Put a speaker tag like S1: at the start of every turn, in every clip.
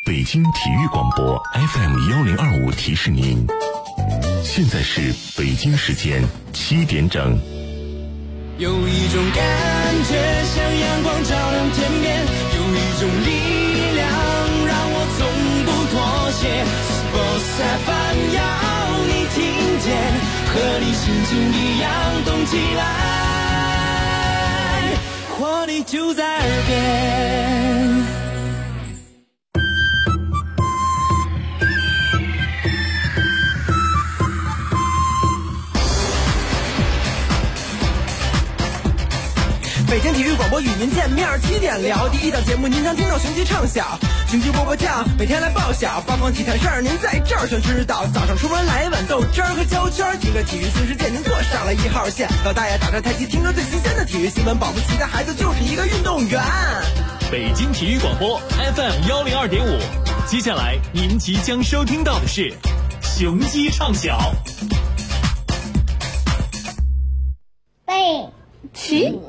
S1: 北京体育广播 FM1025提示您，现在是北京时间7点整。
S2: 有一种感觉像阳光照亮天边，有一种力量让我从不妥协。Sports FM 要你听见，和你心情一样动起来，活力就在耳边。
S3: 北京体育广播与您见面，7点聊第一档节目，您常听到雄鸡唱晓，雄鸡波波叫，每天来报晓，八方体坛事儿您在这儿全知道。早上出门来一碗豆汁儿和焦圈，听着体育新世界，您坐上了1号线。老大爷打着太极，听着最新鲜的体育新闻，保不齐的孩子就是一个运动员。
S4: 北京体育广播 FM102.5，接下来您即将收听到的是雄鸡唱晓。
S5: 背起。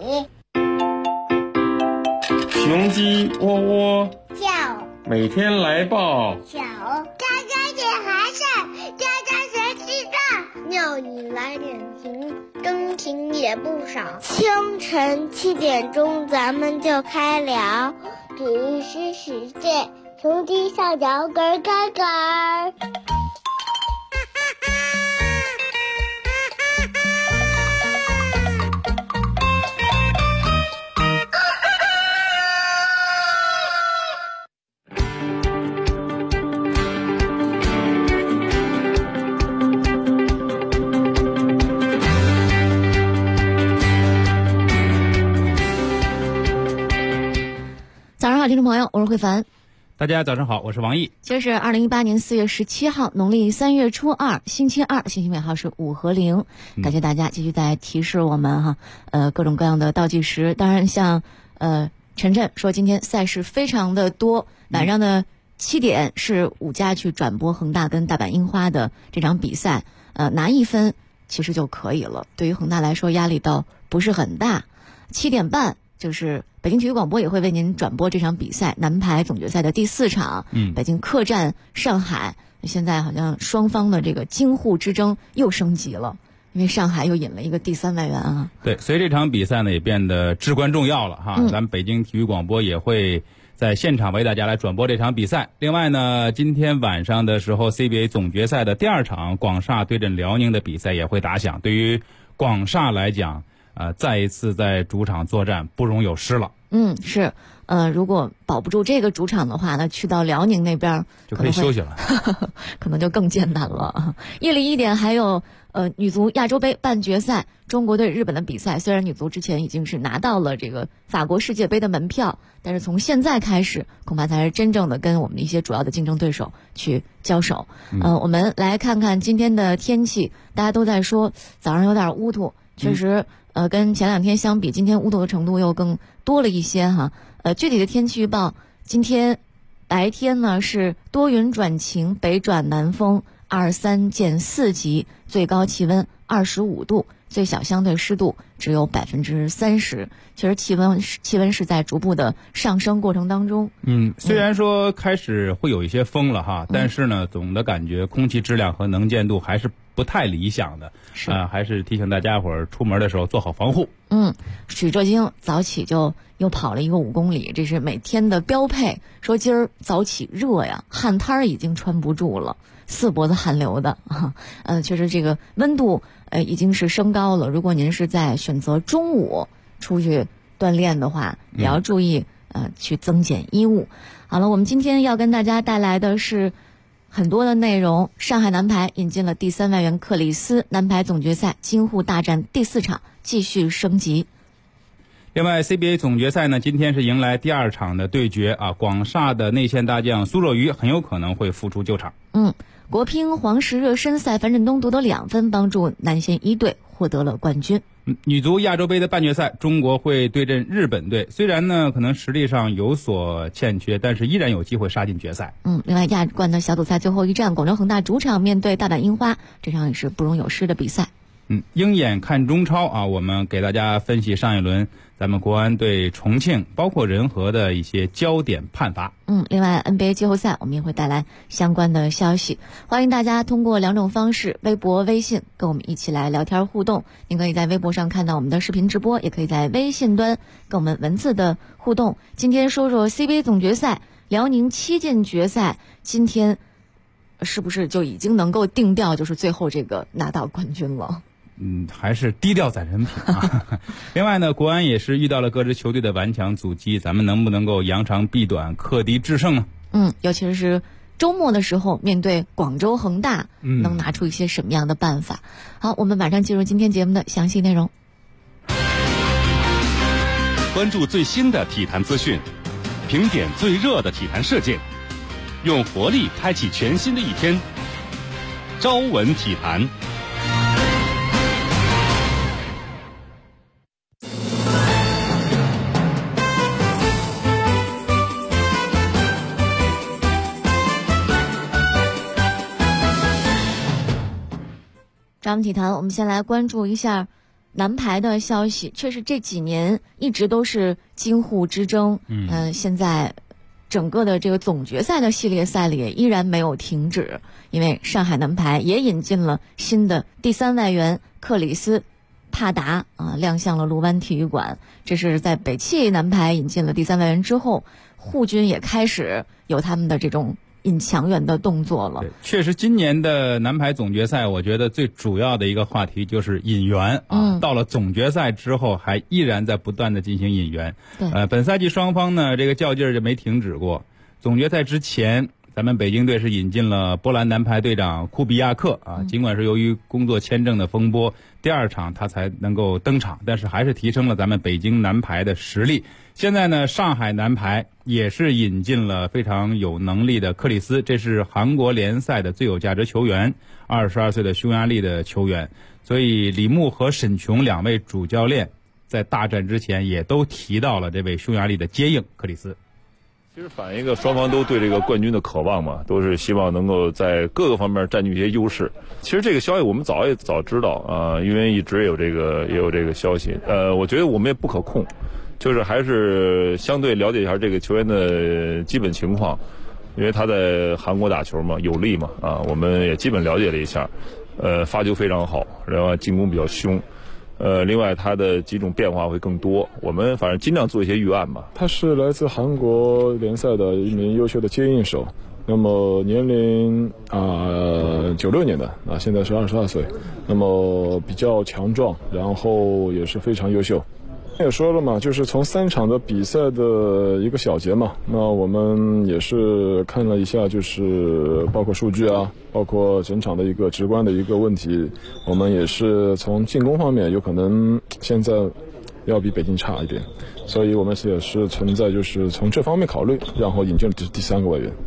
S6: 雄鸡喔喔
S5: 叫，
S6: 每天来报
S5: 小，家家点孩子，家家学吃饭，庙里来点情，真情也不少。清晨7点钟，咱们就开聊，体育新世界，雄鸡上脚咯咯咯。
S7: 早上好，听众朋友，我是慧凡。
S8: 大家早上好，我是王毅。
S7: 今儿是2018年4月17号，农历3月初2，星期二，星期尾号是5和0。感谢大家继续在提示我们哈，各种各样的倒计时。当然像晨晨说今天赛事非常的多，晚上的7点是5家去转播恒大跟大阪樱花的这场比赛，拿1分其实就可以了。对于恒大来说压力倒不是很大。7点半就是北京体育广播也会为您转播这场比赛，男排总决赛的第4场，北京客战上海。现在好像双方的这个京沪之争又升级了，因为上海又引了一个第3外援啊。
S8: 对，所以这场比赛呢也变得至关重要了哈。咱们北京体育广播也会在现场为大家来转播这场比赛。另外呢，今天晚上的时候 CBA 总决赛的第2场广厦对阵辽宁的比赛也会打响。对于广厦来讲，再一次在主场作战不容有失了。
S7: 是，如果保不住这个主场的话，那去到辽宁那边
S8: 就可以休息了，
S7: 可能就更艰难了。夜里1点还有女足亚洲杯半决赛，中国对日本的比赛。虽然女足之前已经是拿到了这个法国世界杯的门票，但是从现在开始，恐怕才是真正的跟我们的一些主要的竞争对手去交手。我们来看看今天的天气，大家都在说早上有点乌土，确实。跟前2天相比，今天乌土的程度又更多了一些哈。具体的天气预报，今天白天呢是多云转晴，北转南风，2、3见4级，最高气温25度，最小相对湿度只有30%。其实气温是在逐步的上升过程当中。
S8: 虽然说开始会有一些风了哈，但是呢，总的感觉空气质量和能见度还是不太理想的。还是提醒大家伙儿出门的时候做好防护。
S7: 许浙京早起就又跑了一个5公里，这是每天的标配。说今儿早起热呀，汗摊儿已经穿不住了，4脖子汗流的确实这个温度已经是升高了。如果您是在选择中午出去锻炼的话，也要注意去增减衣物。好了，我们今天要跟大家带来的是很多的内容。上海男排引进了第3外援克里斯，男排总决赛京沪大战第4场继续升级。
S8: 另外 CBA 总决赛呢，今天是迎来第2场的对决啊，广厦的内线大将苏若愚很有可能会复出救场。
S7: 国乒黄石热身赛，樊振东夺得2分，帮助男线1队获得了冠军。
S8: 女足亚洲杯的半决赛，中国会对阵日本队。虽然呢可能实力上有所欠缺，但是依然有机会杀进决赛。
S7: 另外亚冠的小组赛最后一战，广州恒大主场面对大阪樱花，这场也是不容有失的比赛。
S8: 鹰眼看中超啊，我们给大家分析上一轮咱们国安对重庆包括仁和的一些焦点判罚。
S7: 另外 NBA 季后赛我们也会带来相关的消息，欢迎大家通过2种方式，微博、微信跟我们一起来聊天互动。您可以在微博上看到我们的视频直播，也可以在微信端跟我们文字的互动。今天说说 CBA 总决赛，辽宁7进决赛，今天是不是就已经能够定调就是最后这个拿到冠军了？
S8: 还是低调攒人品啊。另外呢，国安也是遇到了各支球队的顽强阻击，咱们能不能够扬长避短，克敌制胜呢？
S7: 尤其是周末的时候，面对广州恒大，能拿出一些什么样的办法？好，我们马上进入今天节目的详细内容。
S1: 关注最新的体坛资讯，评点最热的体坛事件，用活力开启全新的一天。朝闻体坛。
S7: 咱们体坛，我们先来关注一下男排的消息。确实这几年一直都是京沪之争，现在整个的这个总决赛的系列赛里也依然没有停止，因为上海男排也引进了新的第3外援克里斯帕达亮相了卢湾体育馆。这是在北汽男排引进了第3外援之后，沪军也开始有他们的这种引强援的动作了。
S8: 确实今年的男排总决赛，我觉得最主要的一个话题就是引援到了总决赛之后还依然在不断的进行引援。本赛季双方呢这个较劲儿就没停止过。总决赛之前咱们北京队是引进了波兰男排队长库比亚克尽管是由于工作签证的风波，第2场他才能够登场，但是还是提升了咱们北京男排的实力。现在呢，上海男排也是引进了非常有能力的克里斯，这是韩国联赛的最有价值球员，22岁的匈牙利的球员。所以李牧和沈琼2位主教练在大战之前也都提到了这位匈牙利的接应克里斯。
S9: 其实反映一个双方都对这个冠军的渴望嘛，都是希望能够在各个方面占据一些优势。其实这个消息我们早知道因为一直也有这个消息。我觉得我们也不可控，就是还是相对了解一下这个球员的基本情况，因为他在韩国打球嘛，有利嘛我们也基本了解了一下。发球非常好，然后进攻比较凶。另外他的几种变化会更多，我们反正尽量做一些预案吧。
S10: 他是来自韩国联赛的一名优秀的接应手，那么年龄96年的现在是22岁，那么比较强壮，然后也是非常优秀。也说了嘛，就是从3场的比赛的一个小结嘛，那我们也是看了一下，就是包括数据包括整场的一个直观的一个问题，我们也是从进攻方面有可能现在要比北京差一点，所以我们也是存在就是从这方面考虑，然后引进第3个外援。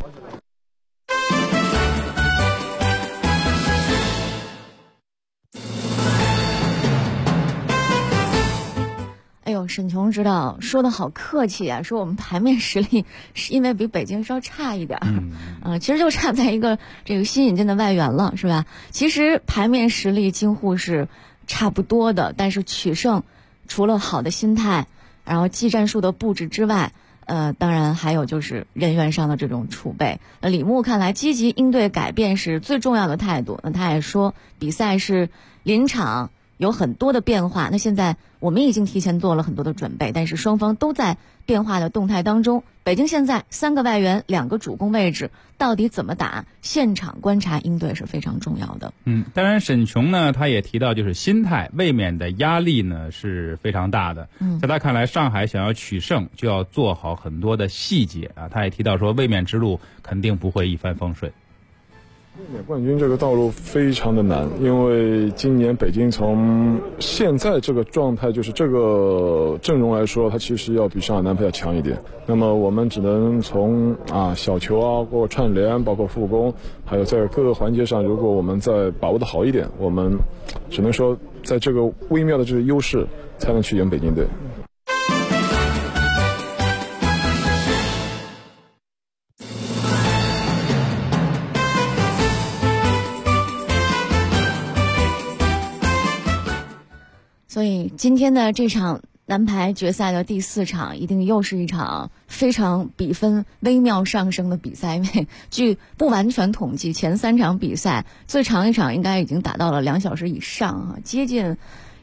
S7: 沈琼指导说的好客气啊，说我们排面实力是因为比北京稍差一点其实就差在一个这个新引进的外援了，是吧？其实排面实力京沪是差不多的，但是取胜除了好的心态，然后技战术的布置之外，当然还有就是人员上的这种储备。李牧看来积极应对改变是最重要的态度。那他也说比赛是临场有很多的变化，那现在我们已经提前做了很多的准备，但是双方都在变化的动态当中。北京现在3个外援2个主攻位置到底怎么打，现场观察应对是非常重要的。
S8: 当然沈琼呢他也提到就是心态卫冕的压力呢是非常大的。在他看来，上海想要取胜就要做好很多的细节他也提到说卫冕之路肯定不会一帆风顺。
S10: 卫冕冠军这个道路非常的难，因为今年北京从现在这个状态，就是这个阵容来说，它其实要比上海男排要强一点。那么我们只能从小球包括串联，包括复攻，还有在各个环节上，如果我们再把握的好一点，我们只能说在这个微妙的这个优势，才能去赢北京队。
S7: 所以今天的这场男排决赛的第4场一定又是一场非常比分微妙上升的比赛，因为据不完全统计，前3场比赛最长一场应该已经打到了2小时以上啊，接近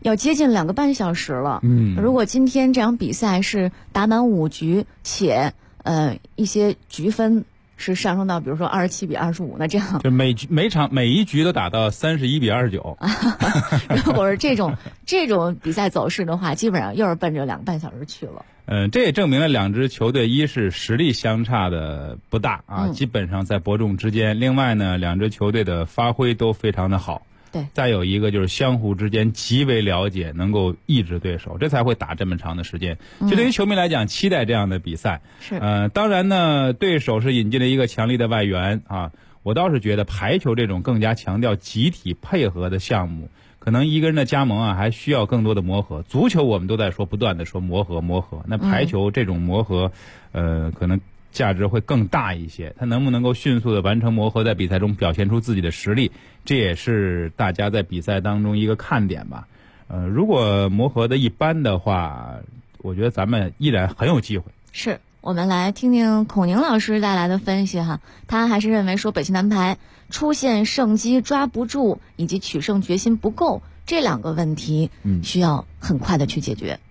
S7: 2个半小时了。如果今天这场比赛是打满5局，且一些局分是上升到比如说27比25，那这样
S8: 就每一局都打到31比29。
S7: 如果是这种比赛走势的话，基本上又是奔着2个半小时去了。
S8: 这也证明了2支球队一是实力相差的不大啊，基本上在伯仲之间。另外呢，2支球队的发挥都非常的好。
S7: 对，
S8: 再有一个就是相互之间极为了解，能够抑制对手，这才会打这么长的时间。就对于球迷来讲，期待这样的比赛。
S7: 是，
S8: 当然呢，对手是引进了一个强力的外援啊。我倒是觉得排球这种更加强调集体配合的项目，可能一个人的加盟啊，还需要更多的磨合。足球我们都在说，不断的说磨合，那排球这种磨合，可能价值会更大一些。他能不能够迅速的完成磨合，在比赛中表现出自己的实力，这也是大家在比赛当中一个看点吧。如果磨合的一般的话，我觉得咱们依然很有机会。
S7: 是，我们来听听孔宁老师带来的分析哈。他还是认为说，北京男排出现胜机抓不住以及取胜决心不够这2个问题，需要很快的去解决。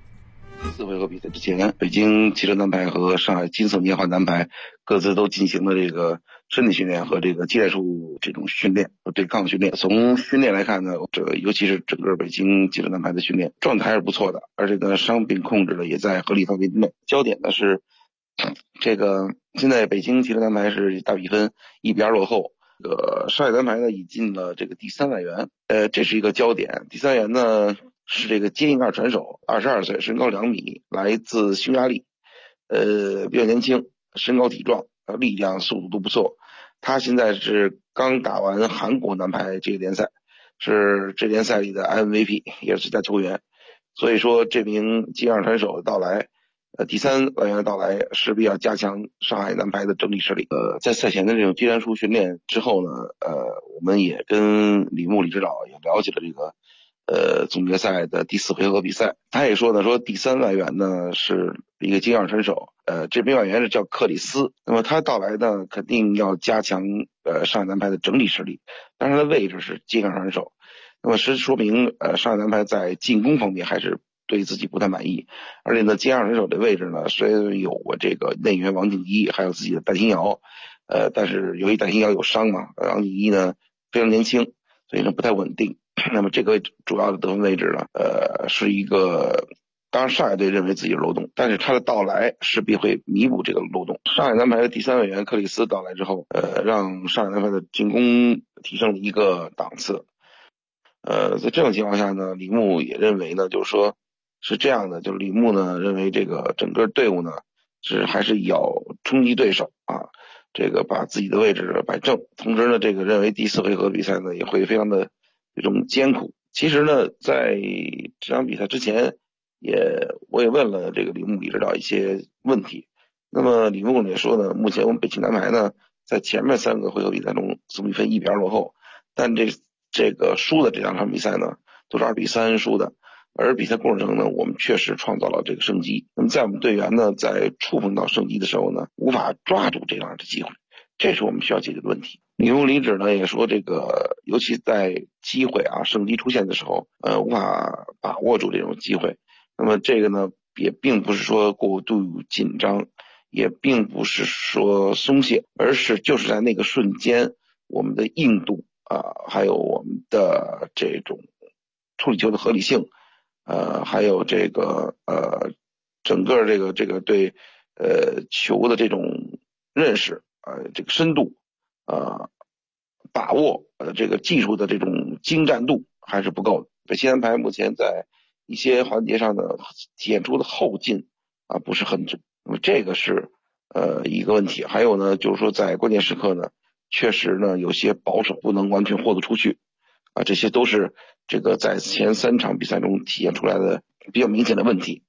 S11: 4回合比赛之前，北京汽车男排和上海金色年华男排各自都进行了这个身体训练和这个技战术这种训练和对抗训练。从训练来看呢，尤其是整个北京汽车男排的训练状态还是不错的，而且呢伤病控制呢也在合理范围内。焦点呢是这个现在北京汽车男排是大比分1比2落后，上海男排呢引进了这个第3外援，这是一个焦点。第3外援呢是这个接应二传手，22岁，身高2米，来自匈牙利，比较年轻，身高体壮，力量速度都不错。他现在是刚打完韩国男排这个联赛，是这联赛里的 MVP， 也是最佳球员。所以说这名接应二传手的到来，第3外援的到来，势必要加强上海男排的整体实力。在赛前的这种技战术训练之后呢，我们也跟李指导也了解了这个总决赛的第4回合比赛。他也说呢，说第3外援呢是一个接应二传手，这名外援是叫克里斯。那么他到来呢，肯定要加强上海男排的整体实力，但是他的位置是接应二传手。那么说明上海男排在进攻方面还是对自己不太满意，而且呢，接应二传手的位置呢，虽然有过这个内援王静一，还有自己的戴廷瑶，但是由于戴廷瑶有伤嘛，王静一呢非常年轻，所以呢不太稳定。那么这个主要的得分位置呢，是一个，当然上海队认为自己的漏洞，但是他的到来势必会弥补这个漏洞。上海男排的第3外援克里斯到来之后，让上海男排的进攻提升了一个档次。在这种情况下呢，李牧也认为呢，就是说是这样的，就是李牧呢认为这个整个队伍呢还是要冲击对手啊，这个把自己的位置摆正。同时呢，这个认为第4回合比赛呢也会非常的这种艰苦。其实呢，在这场比赛之前，我也问了这个李牧指导一些问题。那么李牧也说呢，目前我们北京男排呢在前面3个回合比赛中总比分1比2落后，但这个输的这2场比赛呢都是2比3输的，而比赛过程中呢，我们确实创造了这个胜机。那么在我们队员呢在触碰到胜机的时候呢，无法抓住这样的机会，这是我们需要解决的问题。李牧指呢也说，这个尤其在机会胜机出现的时候，无法把握住这种机会。那么这个呢也并不是说过度紧张，也并不是说松懈，而是就是在那个瞬间，我们的硬度还有我们的这种处理球的合理性，还有这个整个这个对球的这种认识，这个深度，把握这个技术的这种精湛度还是不够的。北京男排目前在一些环节上呢体现出的后劲不是很足，那么这个是一个问题。还有呢，就是说在关键时刻呢，确实呢有些保守，不能完全豁得出去这些都是这个在前3场比赛中体现出来的比较明显的问题。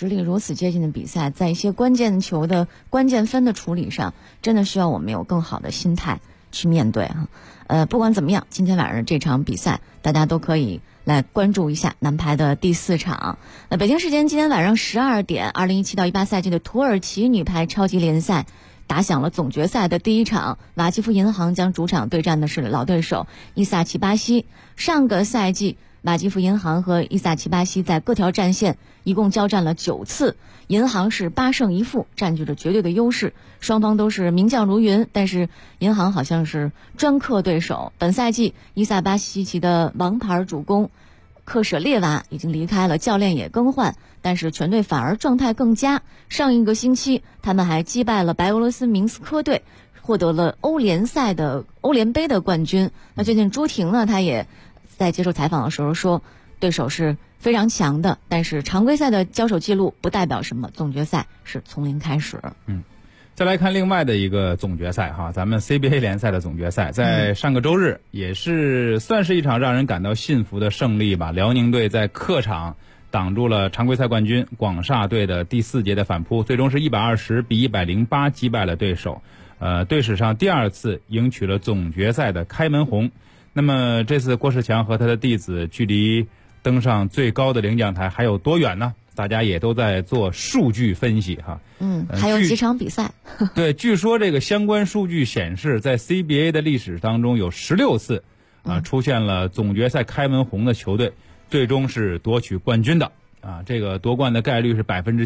S7: 实力如此接近的比赛，在一些关键球的关键分的处理上，真的需要我们有更好的心态去面对哈。不管怎么样，今天晚上这场比赛大家都可以来关注一下男排的第4场。北京时间今天晚上12点，2017到18赛季的土耳其女排超级联赛打响了总决赛的第1场，瓦基弗银行将主场对战的是老对手伊萨奇巴西。上个赛季瓦基弗银行和伊萨奇巴西在各条战线一共交战了9次，银行是8胜1负，占据着绝对的优势。双方都是名将如云，但是银行好像是专克对手。本赛季伊萨巴西奇的王牌主攻克舍列娃已经离开了，教练也更换，但是全队反而状态更佳。上一个星期他们还击败了白俄罗斯明斯科队，获得了欧联杯的冠军。那最近朱婷呢，她也在接受采访的时候说，对手是非常强的，但是常规赛的交手记录不代表什么，总决赛是从零开始。
S8: 再来看另外的一个总决赛哈，咱们 CBA 联赛的总决赛，在上个周日也是算是一场让人感到幸福的胜利吧。辽宁队在客场挡住了常规赛冠军广厦队的第4节的反扑，最终是120比108击败了对手，队史上第2次赢取了总决赛的开门红。那么这次郭士强和他的弟子距离登上最高的领奖台还有多远呢？大家也都在做数据分析哈。
S7: 还有几场比赛。
S8: 对，据说这个相关数据显示，在 CBA 的历史当中有16次出现了总决赛开门红的球队最终是夺取冠军的这个夺冠的概率是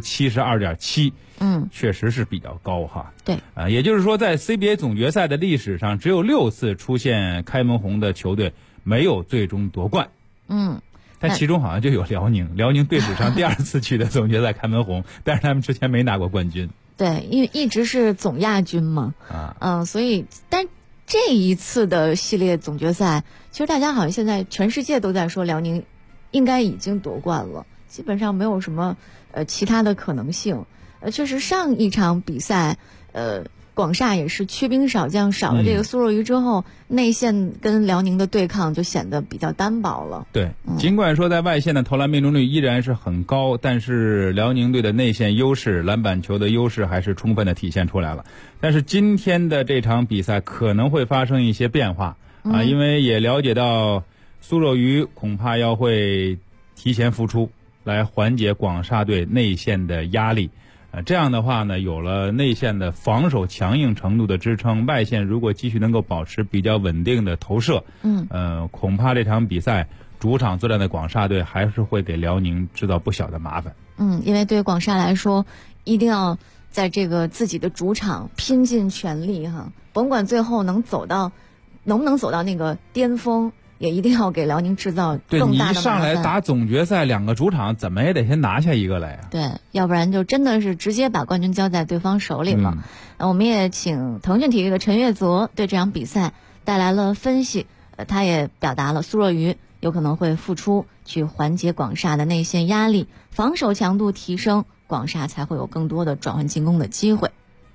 S8: 72.7%，确实是比较高哈。
S7: 对，
S8: 也就是说在 CBA 总决赛的历史上只有6次出现开门红的球队没有最终夺冠。但其中好像就有辽宁队史上第2次取得总决赛开门红，但是他们之前没拿过冠军。
S7: 对，因为一直是总亚军嘛。所以但这一次的系列总决赛，其实大家好像现在全世界都在说辽宁应该已经夺冠了，基本上没有什么其他的可能性。确实上一场比赛广厦也是缺兵少将，少了这个苏若愚之后，内线跟辽宁的对抗就显得比较单薄了。
S8: 对，尽管说在外线的投篮命中率依然是很高，但是辽宁队的内线优势、篮板球的优势还是充分的体现出来了。但是今天的这场比赛可能会发生一些变化因为也了解到苏若愚恐怕要会提前复出，来缓解广厦队内线的压力。这样的话呢，有了内线的防守强硬程度的支撑，外线如果继续能够保持比较稳定的投射，恐怕这场比赛主场作战的广厦队还是会给辽宁制造不小的麻烦。
S7: 因为对广厦来说，一定要在这个自己的主场拼尽全力哈，甭管最后能不能走到那个巅峰，也一定要给辽宁制造更大的麻烦。
S8: 对，你一上来打总决赛2个主场，怎么也得先拿下一个来
S7: 对，要不然就真的是直接把冠军交在对方手里了。我们也请腾讯体育的陈月泽对这场比赛带来了分析，他也表达了苏若愚有可能会复出，去缓解广厦的内线压力，防守强度提升，广厦才会有更多的转换进攻的机会。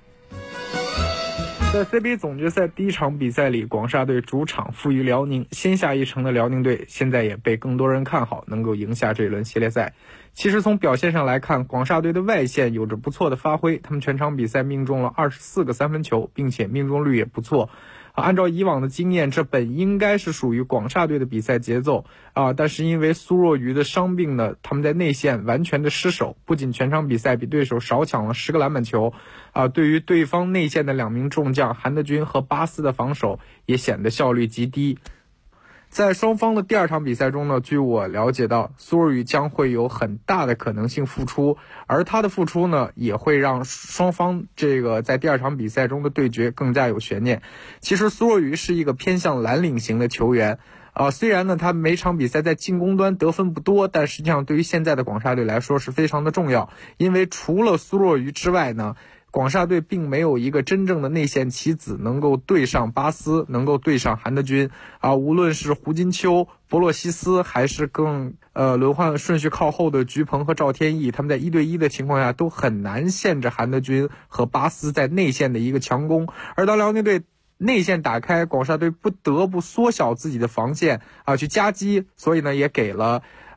S12: 在 CBA 总决赛第1场比赛里，广厦队主场负于辽宁，先下一城的辽宁队现在也被更多人看好能够赢下这一轮系列赛。其实从表现上来看，广厦队的外线有着不错的发挥，他们全场比赛命中了24个3分球，并且命中率也不错。按照以往的经验，这本应该是属于广厦队的比赛节奏但是因为苏若愚的伤病呢，他们在内线完全的失守，不仅全场比赛比对手少抢了10个篮板球对于对方内线的2名重将韩德君和巴斯的防守也显得效率极低。在双方的第2场比赛中呢，据我了解到，苏若愚将会有很大的可能性复出，而他的复出呢，也会让双方这个在第2场比赛中的对决更加有悬念。其实苏若愚是一个偏向蓝领型的球员虽然呢他每场比赛在进攻端得分不多，但实际上对于现在的广厦队来说是非常的重要，因为除了苏若愚之外呢，广厦队并没有一个真正的内线棋子能够对上巴斯，能够对上韩德君无论是胡金秋、博洛西斯，还是更轮换顺序靠后的菊鹏和赵天翼，他们在1对1的情况下都很难限制韩德君和巴斯在内线的一个强攻。而当辽宁队内线打开，广厦队不得不缩小自己的防线去夹击，所以呢也给了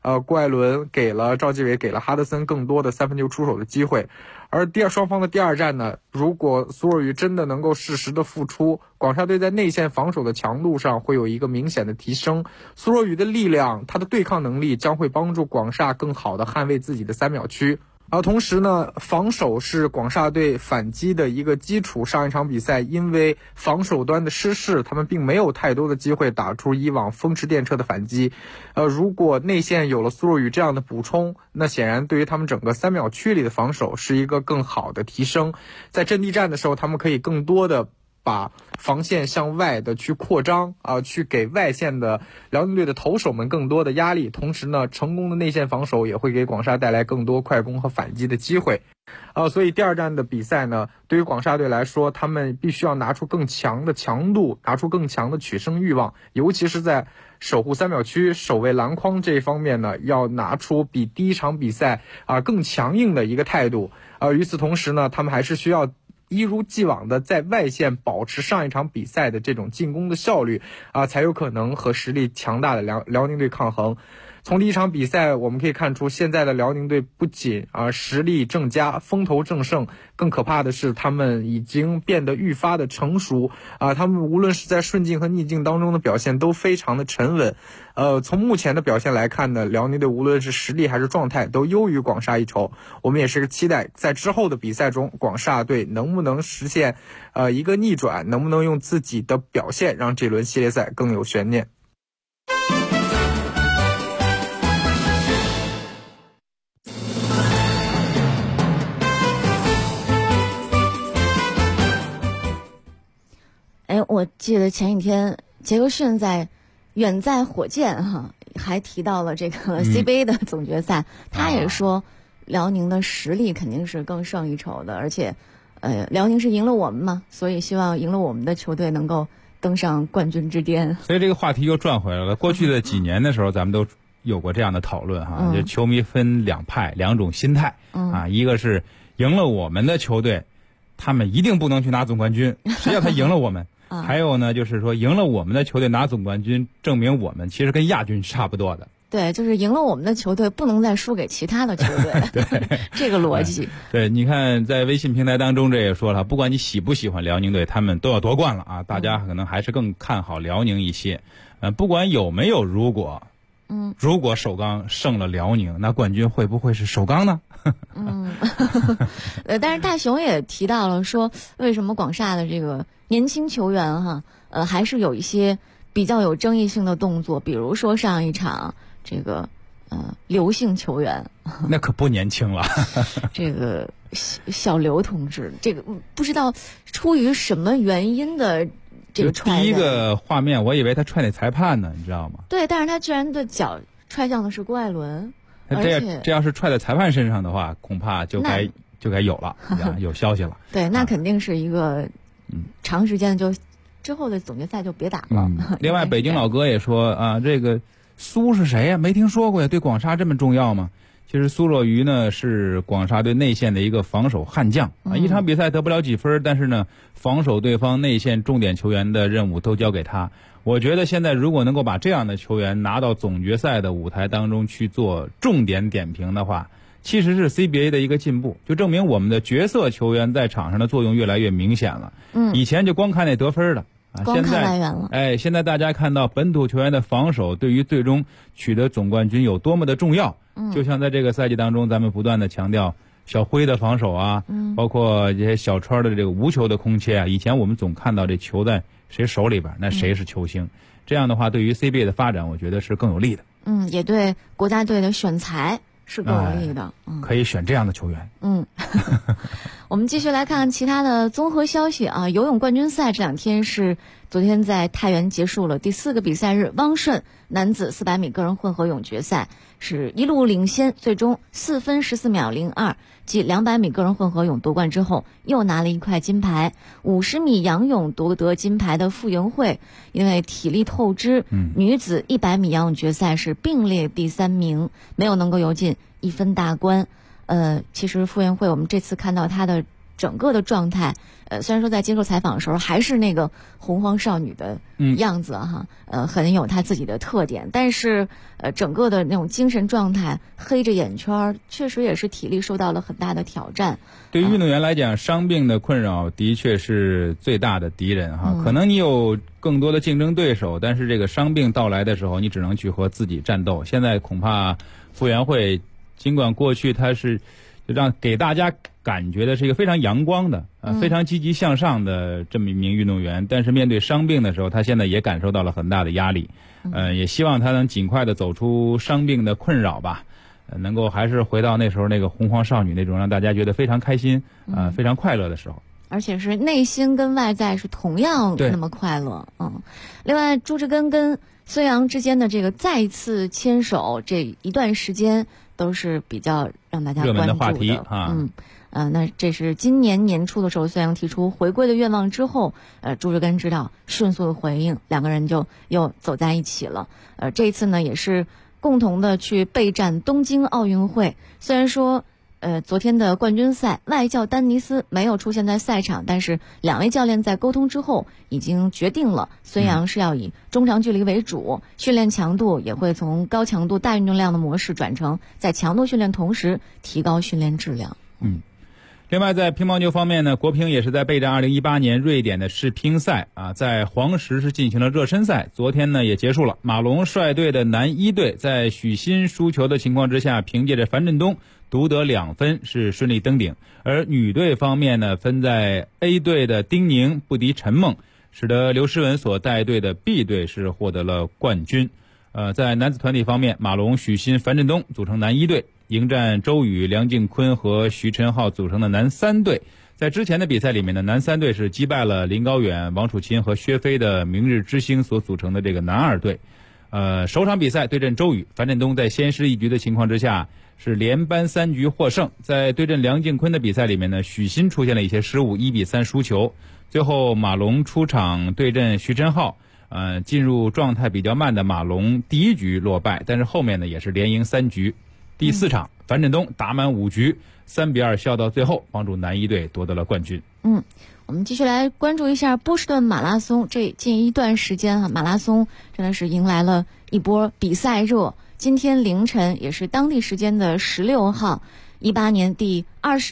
S12: 郭艾伦给了赵继伟给了哈德森更多的三分球出手的机会。而双方的第二战呢，如果苏若雨真的能够适时的复出，广厦队在内线防守的强度上会有一个明显的提升。苏若雨的力量，他的对抗能力将会帮助广厦更好的捍卫自己的3秒区。同时呢，防守是广厦队反击的一个基础。上一场比赛因为防守端的失势，他们并没有太多的机会打出以往风驰电掣的反击。如果内线有了苏若雨这样的补充，那显然对于他们整个3秒区里的防守是一个更好的提升。在阵地战的时候，他们可以更多的把防线向外的去扩张去给外线的辽宁队的投手们更多的压力，同时呢，成功的内线防守也会给广厦带来更多快攻和反击的机会。所以第二战的比赛呢，对于广厦队来说，他们必须要拿出更强的强度，拿出更强的取胜欲望，尤其是在守护3秒区、守卫篮筐这一方面呢，要拿出比第一场比赛更强硬的一个态度。与此同时呢，他们还是需要一如既往的在外线保持上一场比赛的这种进攻的效率才有可能和实力强大的辽宁队抗衡。从第一场比赛我们可以看出，现在的辽宁队不仅实力正佳，风头正盛，更可怕的是他们已经变得愈发的成熟他们无论是在顺境和逆境当中的表现都非常的沉稳。从目前的表现来看呢，辽宁队无论是实力还是状态都优于广厦一筹。我们也是期待在之后的比赛中，广厦队能不能实现一个逆转，能不能用自己的表现让这轮系列赛更有悬念。
S7: 我记得前几天杰克逊在远在火箭还提到了这个 CBA 的总决赛，他也说辽宁的实力肯定是更胜一筹的，而且辽宁是赢了我们嘛，所以希望赢了我们的球队能够登上冠军之巅。
S8: 所以这个话题又转回来了。过去的几年的时候，咱们都有过这样的讨论就球迷分两派，两种心态一个是赢了我们的球队，他们一定不能去拿总冠军，谁叫他赢了我们还有呢，就是说赢了我们的球队拿总冠军，证明我们其实跟亚军是差不多的。
S7: 对，就是赢了我们的球队不能再输给其他的球队
S8: 对
S7: 这个逻辑
S8: 对，你看在微信平台当中这也说了，不管你喜不喜欢辽宁队，他们都要夺冠了大家可能还是更看好辽宁一些不管有没有如果首钢胜了辽宁，那冠军会不会是首钢呢
S7: 但是大雄也提到了说，为什么广厦的这个年轻球员还是有一些比较有争议性的动作，比如说上一场这个刘姓球员
S8: 那可不年轻了
S7: 这个小刘同志，这个不知道出于什么原因的这个踹，
S8: 第一个画面我以为他踹那裁判呢，你知道吗？
S7: 对，但是他居然的脚踹向的是郭艾伦，
S8: 这要是踹在裁判身上的话，恐怕就该有了有消息了。
S7: 对，那肯定是一个长时间就之后的总决赛就别打了
S8: 另外北京老哥也说这个苏是谁呀？没听说过呀，对广厦这么重要吗？其实苏若雨呢是广厦队内线的一个防守悍将一场比赛得不了几分，但是呢防守对方内线重点球员的任务都交给他。我觉得现在如果能够把这样的球员拿到总决赛的舞台当中去做重点点评的话，其实是 CBA 的一个进步，就证明我们的角色球员在场上的作用越来越明显了以前就光看那得分的
S7: 光看来源了
S8: 现在大家看到本土球员的防守对于最终取得总冠军有多么的重要就像在这个赛季当中咱们不断的强调小辉的防守包括这些小川的这个无球的空切以前我们总看到这球在谁手里边，那谁是球星这样的话对于 CBA 的发展我觉得是更有利的
S7: 也对国家队的选材是更有利的
S8: 可以选这样的球员
S7: 我们继续来看其他的综合消息游泳冠军赛这两天是昨天在太原结束了第4个比赛日，汪顺男子400米个人混合泳决赛是一路领先，最终4分14秒02，继200米个人混合泳夺冠之后又拿了1块金牌。50米仰泳夺得金牌的傅莹慧因为体力透支女子100米仰泳决赛是并列第3名，没有能够游进1分大关其实傅园慧我们这次看到她的整个的状态，虽然说在接受采访的时候还是那个洪荒少女的样子哈，很有她自己的特点，但是整个的那种精神状态，黑着眼圈，确实也是体力受到了很大的挑战。
S8: 对于运动员来讲，伤病的困扰的确是最大的敌人哈。可能你有更多的竞争对手，但是这个伤病到来的时候，你只能去和自己战斗。现在恐怕傅园慧，尽管过去他是给大家感觉的是一个非常阳光的非常积极向上的这么一名运动员，但是面对伤病的时候，他现在也感受到了很大的压力。也希望他能尽快的走出伤病的困扰吧，能够还是回到那时候那个洪荒少女那种让大家觉得非常开心非常快乐的时候。
S7: 而且是内心跟外在是同样那么快乐。另外朱志根跟孙杨之间的这个再次牵手这一段时间都是比较让大家关注的
S8: 热门的话题啊。
S7: 那这是今年年初的时候，孙杨提出回归的愿望之后，朱志根知道迅速的回应，两个人就又走在一起了。这一次呢，也是共同的去备战东京奥运会。虽然说昨天的冠军赛，外教丹尼斯没有出现在赛场，但是两位教练在沟通之后已经决定了，孙杨是要以中长距离为主，训练强度也会从高强度大运动量的模式转成在强度训练同时提高训练质量。
S8: 另外在乒乓球方面呢，国乒也是在备战2018年瑞典的世乒赛在黄石是进行了热身赛，昨天呢也结束了。马龙率队的男一队在许昕输球的情况之下，凭借着樊振东独得2分是顺利登顶。而女队方面呢，分在 A 队的丁宁不敌陈梦，使得刘诗雯所带队的 B 队是获得了冠军。在男子团体方面，马龙、许昕、樊振东组成男一队，迎战周宇、梁靖昆和徐晨浩组成的男3队。在之前的比赛里面呢，男3队是击败了林高远、王楚钦和薛飞的明日之星所组成的这个男2队。首场比赛对阵周宇，樊振东在先失一局的情况之下是连扳3局获胜。在对阵梁靖昆的比赛里面呢，许昕出现了一些失误，1比3输球。最后马龙出场对阵徐晨浩，进入状态比较慢的马龙第一局落败，但是后面呢也是连赢3局。第4场，樊振东打满5局，3比2笑到最后，帮助男一队夺得了冠军。
S7: 我们继续来关注一下波士顿马拉松。这近一段时间马拉松真的是迎来了一波比赛热。今天凌晨也是当地时间的16号，18年第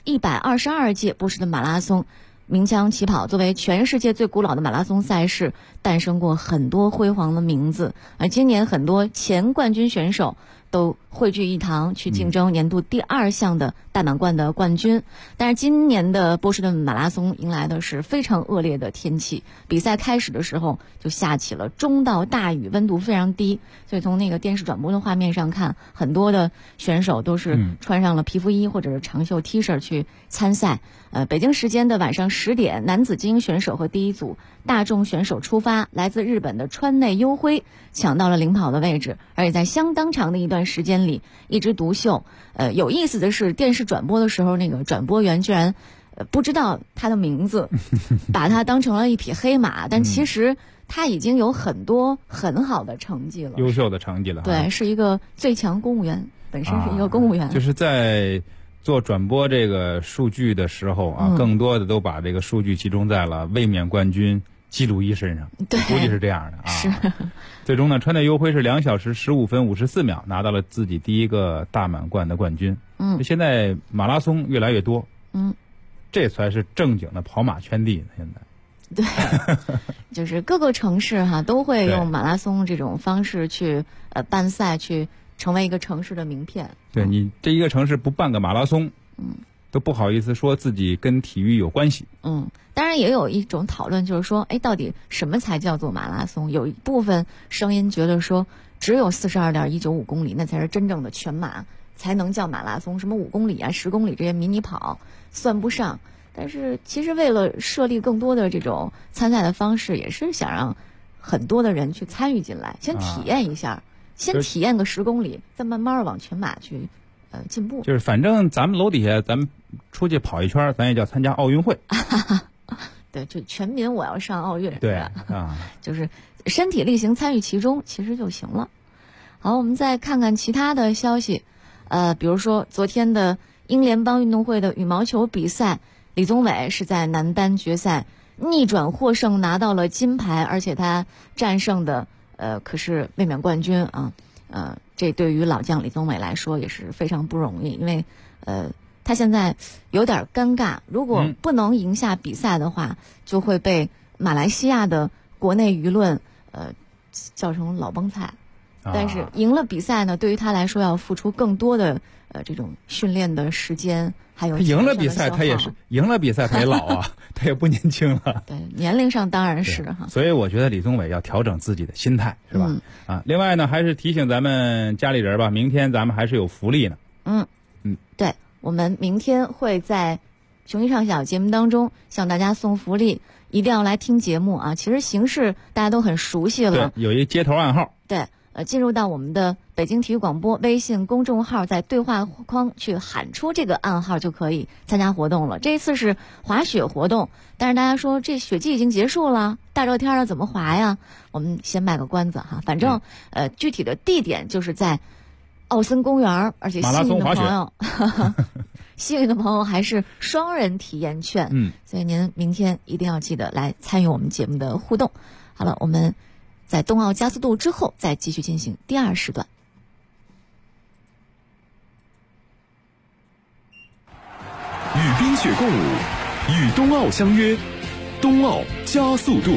S7: 122届波士顿马拉松鸣枪起跑，作为全世界最古老的马拉松赛事，诞生过很多辉煌的名字。而今年很多前冠军选手都汇聚一堂去竞争年度第2项的大满贯的冠军。但是今年的波士顿马拉松迎来的是非常恶劣的天气，比赛开始的时候就下起了中到大雨，温度非常低，所以从那个电视转播的画面上看，很多的选手都是穿上了皮肤衣或者是长袖 T 恤去参赛。北京时间的晚上10点，男子精英选手和第一组大众选手出发，来自日本的川内优辉抢到了领跑的位置，而且在相当长的一段时间里一枝独秀。有意思的是，电视转播的时候，那个转播员居然不知道他的名字，把他当成了一匹黑马，但其实他已经有很多很好的成绩了，
S8: 优秀的成绩了。
S7: 对，是一个最强公务员，本身是一个公务员。
S8: 就是在做转播这个数据的时候更多的都把这个数据集中在了卫冕冠军季鲁伊身上，
S7: 对，
S8: 估计是这样的
S7: 是。
S8: 最终呢，川内优辉是2小时15分54秒拿到了自己第一个大满贯的冠军。现在马拉松越来越多，这才是正经的跑马圈地呢。现在，
S7: 对，就是各个城市都会用马拉松这种方式去办赛，去成为一个城市的名片。
S8: 对，你这一个城市不办个马拉松，都不好意思说自己跟体育有关系。
S7: 当然也有一种讨论，就是说，到底什么才叫做马拉松？有一部分声音觉得说，只有42.195公里，那才是真正的全马，才能叫马拉松。什么5公里啊、10公里这些迷你跑算不上。但是其实为了设立更多的这种参赛的方式，也是想让很多的人去参与进来，先体验一下，先体验个10公里，再慢慢往全马去进步。
S8: 就是反正咱们楼底下，咱们出去跑一圈，咱也叫参加奥运会。
S7: 对，就全民我要上奥运。
S8: 对
S7: 就是身体力行参与其中，其实就行了。好，我们再看看其他的消息。比如说昨天的英联邦运动会的羽毛球比赛， 李宗伟是在男单决赛逆转获胜，拿到了金牌，而且他战胜的可是卫冕冠军啊。这对于老将李宗伟来说也是非常不容易，因为他现在有点尴尬，如果不能赢下比赛的话，就会被马来西亚的国内舆论叫成老帮菜。但是赢了比赛呢，对于他来说要付出更多的这种训练的时间，还有
S8: 赢了比赛他也是赢了比赛他也老啊，他也不年轻了。
S7: 对，年龄上当然是哈。
S8: 所以我觉得李宗伟要调整自己的心态，是吧？另外呢，还是提醒咱们家里人吧，明天咱们还是有福利呢。
S7: 对，我们明天会在雄一唱小节目当中向大家送福利，一定要来听节目啊！其实形式大家都很熟悉了，
S8: 对，有一接头暗号。
S7: 对。进入到我们的北京体育广播微信公众号，在对话框去喊出这个暗号就可以参加活动了。这一次是滑雪活动，但是大家说这雪季已经结束了，大热天了怎么滑呀？我们先卖个关子哈，反正具体的地点就是在奥森公园，而且幸运的朋友幸运的朋友还是双人体验券，所以您明天一定要记得来参与我们节目的互动。好了，我们在冬奥加速度之后再继续进行第二时段。
S13: 与冰雪共舞，与冬奥相约，冬奥加速度。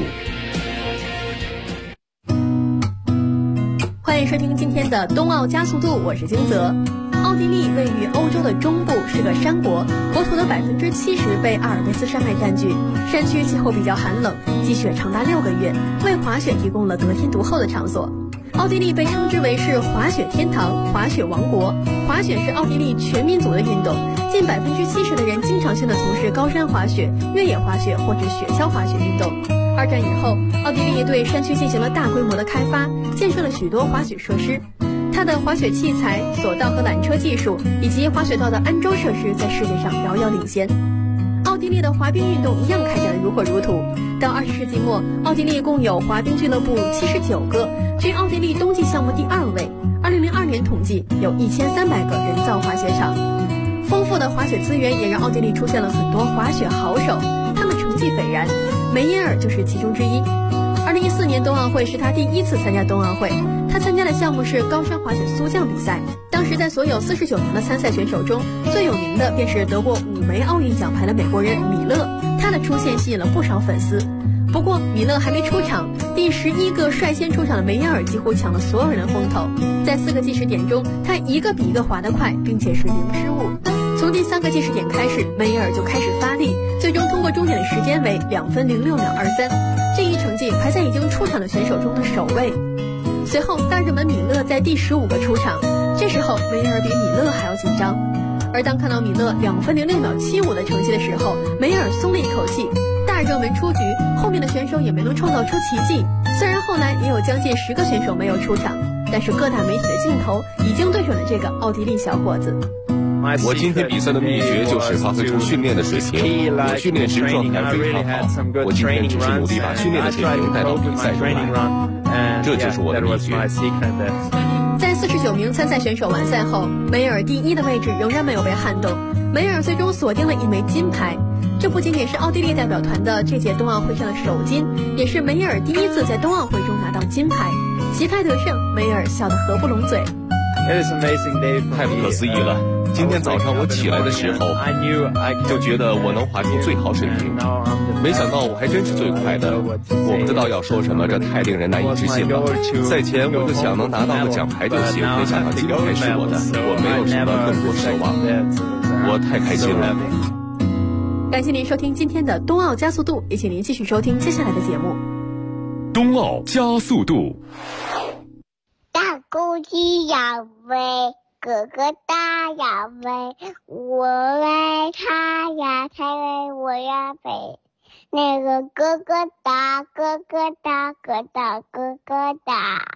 S14: 欢迎收听今天的冬奥加速度，我是金泽。奥地利位于欧洲的中部，是个山国，国土的70%被阿尔卑斯山脉占据，山区气候比较寒冷，积雪长达6个月，为滑雪提供了得天独厚的场所。奥地利被称之为是滑雪天堂、滑雪王国。滑雪是奥地利全民族的运动，近70%的人经常性的从事高山滑雪、越野滑雪或者雪橇滑雪运动。二战以后，奥地利对山区进行了大规模的开发，建设了许多滑雪设施。它的滑雪器材、索道和缆车技术以及滑雪道的安装设施在世界上遥遥领先。奥地利的滑冰运动一样开展得如火如荼。到20世纪末，奥地利共有滑冰俱乐部79个，居奥地利冬季项目第2位。2002年统计有1300个人造滑雪场。丰富的滑雪资源也让奥地利出现了很多滑雪好手，他们成绩斐然，梅耶尔就是其中之一。2014年冬奥会是他第1次参加冬奥会，他参加的项目是高山滑雪速降比赛。当时在所有49名的参赛选手中，最有名的便是得过5枚奥运奖牌的美国人米勒，他的出现吸引了不少粉丝。不过米勒还没出场，第11个率先出场的梅耶尔几乎抢了所有人的风头。在4个计时点中，他一个比一个滑得快，并且是零失误。从第3个计时点开始，梅耶尔就开始发力，最终通过终点的时间为2分06秒23，这一成绩排在已经出场的选手中的首位。随后大热门米勒在第15个出场，这时候梅耶尔比米勒还要紧张。而当看到米勒2分06秒75的成绩的时候，梅耶尔松了一口气。大热门出局，后面的选手也没能创造出奇迹。虽然后来也有将近10个选手没有出场，但是各大媒体的镜头已经对准了这个奥地利小伙子。
S13: 我今天比赛的秘诀就是发挥出训练的水平，我训练时状态非常好，我今天只是努力把训练的水平带到比赛中来，这就是我的秘诀。
S14: 在49名参赛选手完赛后，梅尔第1的位置仍然没有被撼动，梅尔最终锁定了1枚金牌。这不仅仅是奥地利代表团的这届冬奥会上的首金，也是梅尔第1次在冬奥会中拿到金牌。旗开得胜，梅尔笑得合不拢嘴。
S13: 太不可思议了！今天早上我起来的时候，就觉得我能滑出最好水平，没想到我还真是最快的。我不知道要说什么，这太令人难以置信了。赛前我就想能拿到个奖牌就行，没想到金牌是我的，我没有什么更多奢望，我太开心了。
S14: 感谢您收听今天的冬奥加速度，也请您继续收听接下来的节目。
S13: 冬奥加速度。
S5: 大公鸡要飞，哥哥大要飞，我为他呀，他为我呀飞。那个哥哥大，哥哥大，哥大哥哥大。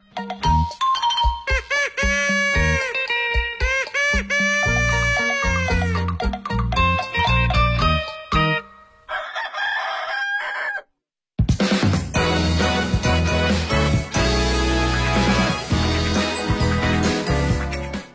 S7: 好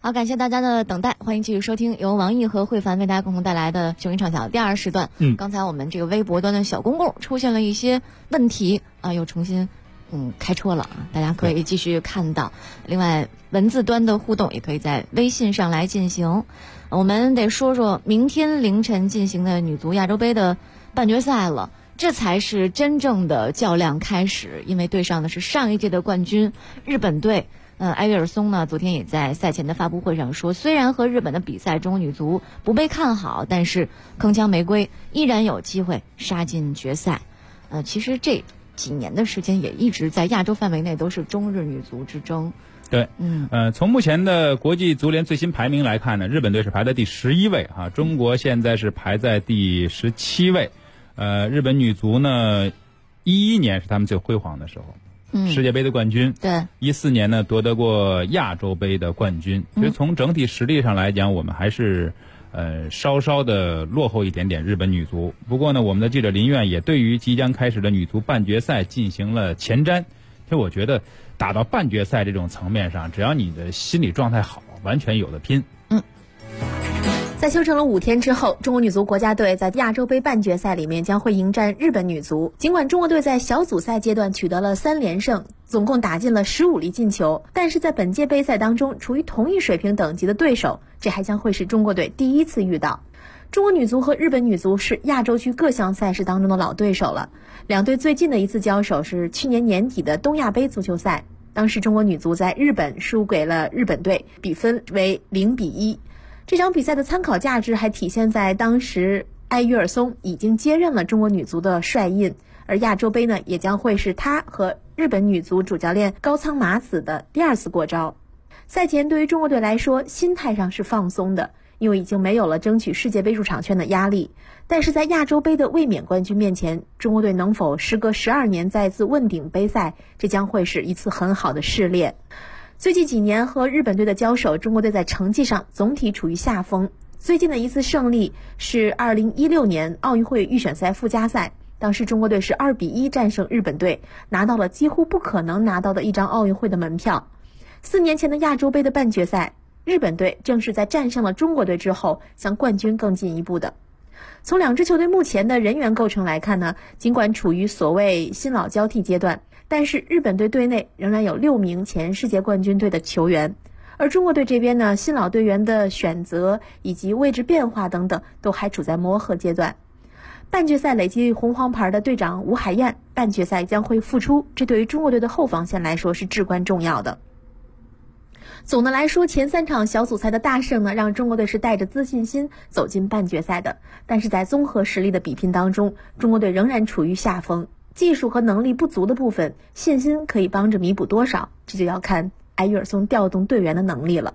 S7: 好，感谢大家的等待，欢迎继续收听由王毅和慧凡为大家共同带来的雄鹰畅想第2时段。刚才我们这个微博端的小公共出现了一些问题啊，又重新开车了啊，大家可以继续看到。另外，文字端的互动也可以在微信上来进行。我们得说说明天凌晨进行的女足亚洲杯的半决赛了，这才是真正的较量开始，因为对上的是上一届的冠军日本队。埃约尔松呢，昨天也在赛前的发布会上说，虽然和日本的比赛中女足不被看好，但是铿锵玫瑰依然有机会杀进决赛。其实这几年的时间也一直在亚洲范围内都是中日女足之争。
S8: 对，从目前的国际足联最新排名来看呢，日本队是排在第11位啊，中国现在是排在第17位。日本女足呢，11年是他们最辉煌的时候。世界杯的冠军，
S7: 对
S8: ，14年呢夺得过亚洲杯的冠军，所以从整体实力上来讲，我们还是稍稍的落后一点点日本女足。不过呢，我们的记者林苑也对于即将开始的女足半决赛进行了前瞻。其实我觉得打到半决赛这种层面上，只要你的心理状态好，完全有的拼。
S14: 在休整了5天之后，中国女足国家队在亚洲杯半决赛里面将会迎战日本女足。尽管中国队在小组赛阶段取得了3连胜，总共打进了15粒进球，但是在本届杯赛当中，处于同一水平等级的对手，这还将会是中国队第一次遇到。中国女足和日本女足是亚洲区各项赛事当中的老对手了，两队最近的一次交手是去年年底的东亚杯足球赛，当时中国女足在日本输给了日本队，比分为0-1。这场比赛的参考价值还体现在当时埃约尔松已经接任了中国女足的帅印，而亚洲杯呢也将会是他和日本女足主教练高仓麻子的第2次过招。赛前对于中国队来说，心态上是放松的，因为已经没有了争取世界杯入场券的压力，但是在亚洲杯的卫冕冠军面前，中国队能否时隔12年再次问鼎杯赛，这将会是一次很好的试炼。最近几年和日本队的交手，中国队在成绩上总体处于下风。最近的一次胜利是2016年奥运会预选赛附加赛，当时中国队是2-1战胜日本队，拿到了几乎不可能拿到的一张奥运会的门票。4年前的亚洲杯的半决赛，日本队正是在战胜了中国队之后向冠军更进一步的。从两支球队目前的人员构成来看呢，尽管处于所谓新老交替阶段，但是日本队队内仍然有6名前世界冠军队的球员，而中国队这边呢，新老队员的选择以及位置变化等等都还处在磨合阶段。半决赛累积红黄牌的队长吴海燕半决赛将会复出，这对于中国队的后防线来说是至关重要的。总的来说，前3场小组赛的大胜呢，让中国队是带着自信心走进半决赛的，但是在综合实力的比拼当中，中国队仍然处于下风，技术和能力不足的部分，信心可以帮着弥补多少，这就要看埃约尔松调动队员的能力了。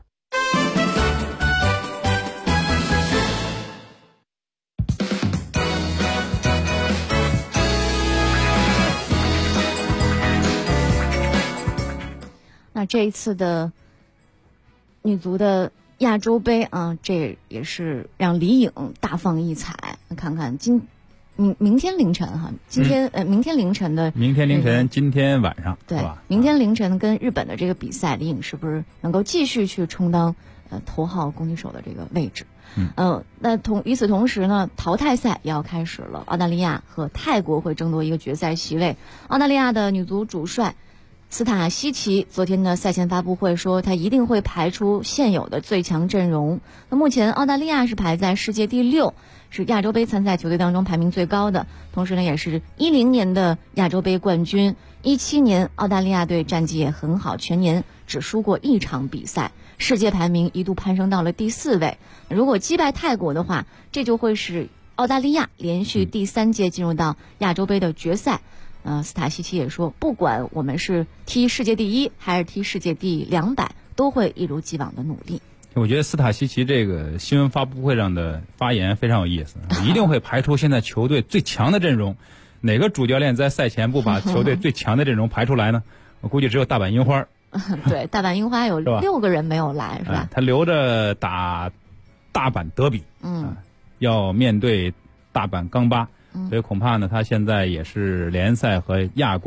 S7: 那这一次的女足的亚洲杯啊，这也是让李颖大放异彩。看看明天凌晨哈，明天凌晨，
S8: 今天晚上，
S7: 对吧？明天凌晨跟日本的这个比赛，李颖是不是能够继续去充当头号攻击手的这个位置？那与此同时呢，淘汰赛也要开始了，澳大利亚和泰国会争夺一个决赛席位。澳大利亚的女足主帅斯塔希奇昨天的赛前发布会说，他一定会排出现有的最强阵容。那目前澳大利亚是排在世界第6，是亚洲杯参赛球队当中排名最高的，同时呢也是10年的亚洲杯冠军。17年澳大利亚队战绩也很好，全年只输过1场比赛，世界排名一度攀升到了第4位。如果击败泰国的话，这就会是澳大利亚连续第3届进入到亚洲杯的决赛。斯塔希奇也说，不管我们是踢世界第1还是踢世界第200，都会一如既往的努力。
S8: 我觉得斯塔希奇这个新闻发布会上的发言非常有意思，一定会排出现在球队最强的阵容。哪个主教练在赛前不把球队最强的阵容排出来呢？我估计只有大阪樱花。
S7: 对，大阪樱花有6个人没有来，是吧？
S8: 他留着打大阪德比，要面对大阪钢巴。所以恐怕呢，他现在也是联赛和亚冠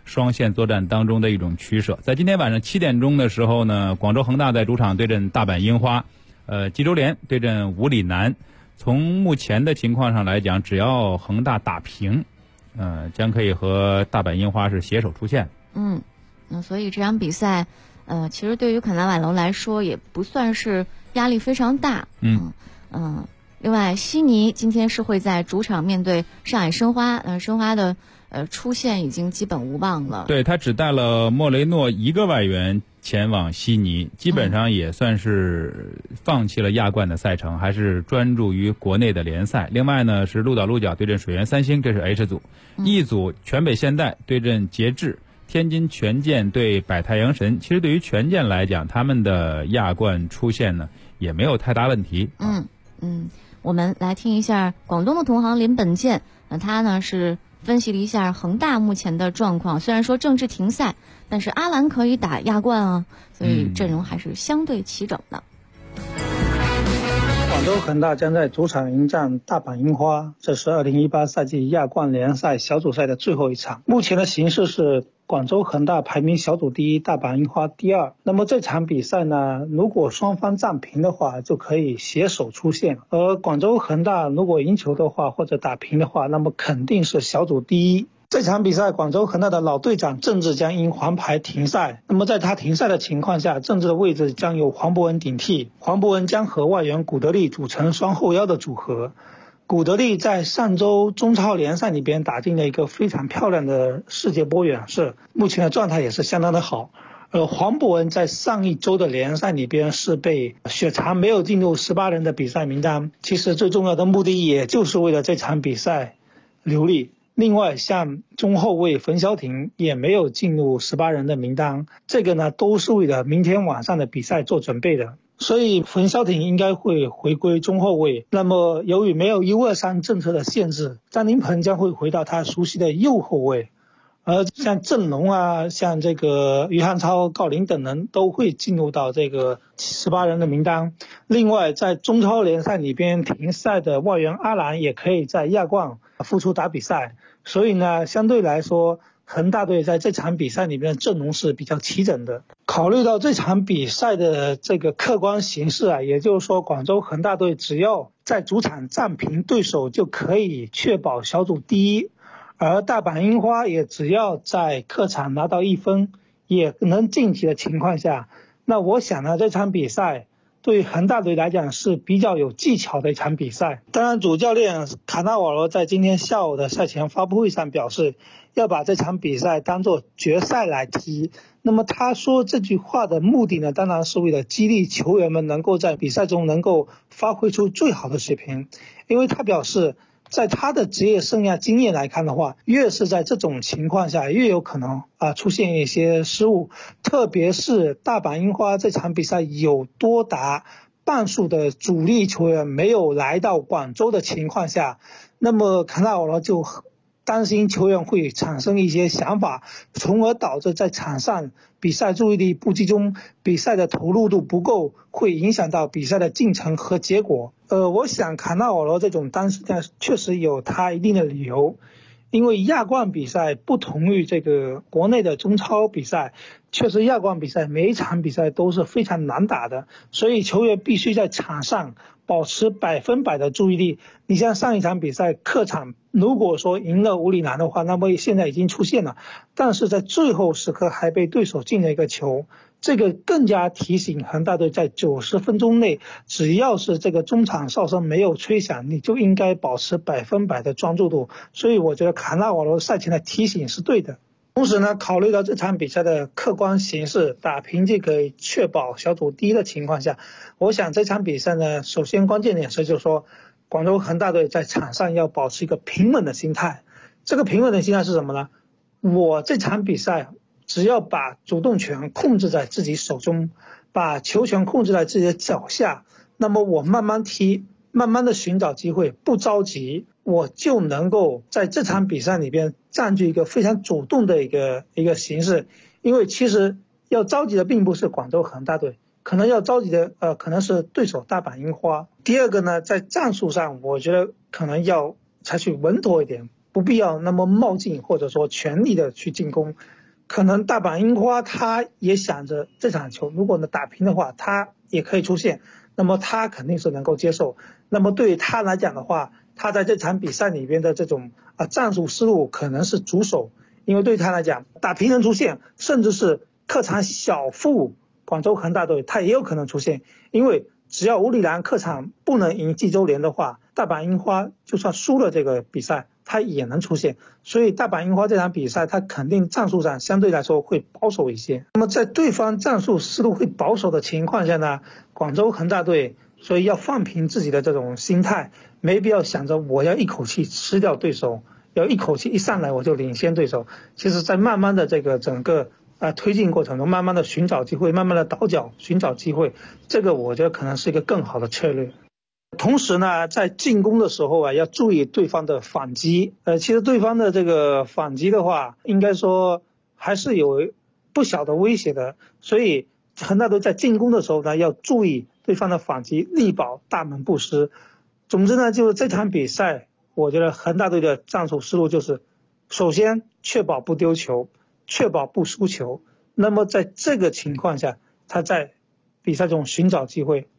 S8: 双线作战当中的一种取舍。在今天晚上7点钟的时候呢，广州恒大在主场对阵大阪樱花，济州联对阵五里南。从目前的情况上来讲，只要恒大打平，将可以和大阪樱花是携手出线。
S7: 所以这场比赛，其实对于卡纳瓦罗来说也不算是压力非常大。另外，悉尼今天是会在主场面对上海申花，申花的出线已经基本无望了。
S8: 对，他只带了莫雷诺一个外援前往悉尼，基本上也算是放弃了亚冠的赛程，还是专注于国内的联赛。另外呢，是鹿岛鹿角对阵水源三星，这是 H 组。E 组全北现代对阵节制，天津权健对百太阳神。其实对于权健来讲，他们的亚冠出线呢也没有太大问题。
S7: 我们来听一下广东的同行林本健，他呢是分析了一下恒大目前的状况。虽然说正式停赛，但是阿兰可以打亚冠啊，所以阵容还是相对齐整的。
S15: 广州恒大将在主场迎战大阪樱花，这是2018赛季亚冠联赛小组赛的最后一场。目前的形势是广州恒大排名小组第一，大阪樱花第二。那么这场比赛呢，如果双方战平的话，就可以携手出线。而广州恒大如果赢球的话，或者打平的话，那么肯定是小组第一。这场比赛，广州恒大的老队长郑智将因黄牌停赛。那么在他停赛的情况下，郑智的位置将由黄博文顶替。黄博文将和外援古德利组成双后腰的组合。古德利在上周中超联赛里边打进了一个非常漂亮的世界波远射，目前的状态也是相当的好。黄博文在上一周的联赛里边是被血查没有进入18人的比赛名单，其实最重要的目的也就是为了这场比赛留力。另外，像中后卫冯潇霆也没有进入18人的名单，这个呢都是为了明天晚上的比赛做准备的。所以冯潇霆应该会回归中后卫。那么由于没有1-2-3政策的限制，张琳芃将会回到他熟悉的右后卫。而像郑龙啊，像这个于汉超、郜林等人都会进入到这个18人的名单。另外，在中超联赛里边停赛的外援阿兰也可以在亚冠复出打比赛。所以呢，相对来说，恒大队在这场比赛里面的阵容是比较齐整的。考虑到这场比赛的这个客观形势啊，也就是说，广州恒大队只要在主场战平对手就可以确保小组第一。而大阪樱花也只要在客场拿到1分也能晋级的情况下，那我想呢，这场比赛对恒大队来讲是比较有技巧的一场比赛。当然，主教练卡纳瓦罗在今天下午的赛前发布会上表示，要把这场比赛当作决赛来踢。那么他说这句话的目的呢，当然是为了激励球员们能够在比赛中能够发挥出最好的水平。因为他表示，在他的职业生涯经验来看的话，越是在这种情况下，越有可能出现一些失误。特别是大阪樱花这场比赛有多达半数的主力球员没有来到广州的情况下，那么卡纳瓦罗就担心球员会产生一些想法，从而导致在场上比赛注意力不集中，比赛的投入度不够，会影响到比赛的进程和结果。我想卡纳瓦罗这种担心确实有他一定的理由。因为亚冠比赛不同于这个国内的中超比赛，确实亚冠比赛每一场比赛都是非常难打的，所以球员必须在场上保持100%的注意力。你像上一场比赛客场如果说赢了五里南的话，那么现在已经出现了，但是在最后时刻还被对手进了一个球，这个更加提醒恒大队在90分钟内，只要是这个中场哨声没有吹响，你就应该保持100%的专注度。所以我觉得卡纳瓦罗赛前的提醒是对的。同时呢，考虑到这场比赛的客观形势，打平就可以确保小组第一的情况下，我想这场比赛呢，首先关键点是就是说，广州恒大队在场上要保持一个平稳的心态。这个平稳的心态是什么呢？我这场比赛只要把主动权控制在自己手中，把球权控制在自己的脚下，那么我慢慢踢，慢慢的寻找机会，不着急，我就能够在这场比赛里边占据一个非常主动的一个形势。因为其实要着急的并不是广州恒大队，可能要着急的可能是对手大阪樱花。第二个呢，在战术上我觉得可能要采取稳妥一点， 不必要那么冒进，或者说全力的去进攻。可能大阪樱花他也想着这场球如果打平的话，他也可以出线，那么他肯定是能够接受。那么对于他来讲的话，他在这场比赛里边的这种战术思路可能是主守，因为对他来讲打平能出线，甚至是客场小负广州恒大队他也有可能出现。因为只要无里南客场不能赢济州联的话，大阪樱花就算输了这个比赛他也能出现。所以大阪樱花这场比赛他肯定战术上相对来说会保守一些。那么在对方战术思路会保守的情况下呢，广州恒大队所以要放平自己的这种心态，没必要想着我要一口气吃掉对手，要一口气一上来我就领先对手。其实在慢慢的这个整个推进过程中，慢慢的寻找机会，慢慢的倒脚寻找机会，这个我觉得可能是一个更好的策略。同时呢，在进攻的时候要注意对方的反击。其实对方的这个反击的话，应该说还是有不小的威胁的。所以恒大队在进攻的时候呢，要注意对方的反击，力保大门不失。总之呢，就是这场比赛，我觉得恒大队的战术思路就是，首先确保不丢球，确保不输球。那么在这个情况下，他在比赛中寻找机会。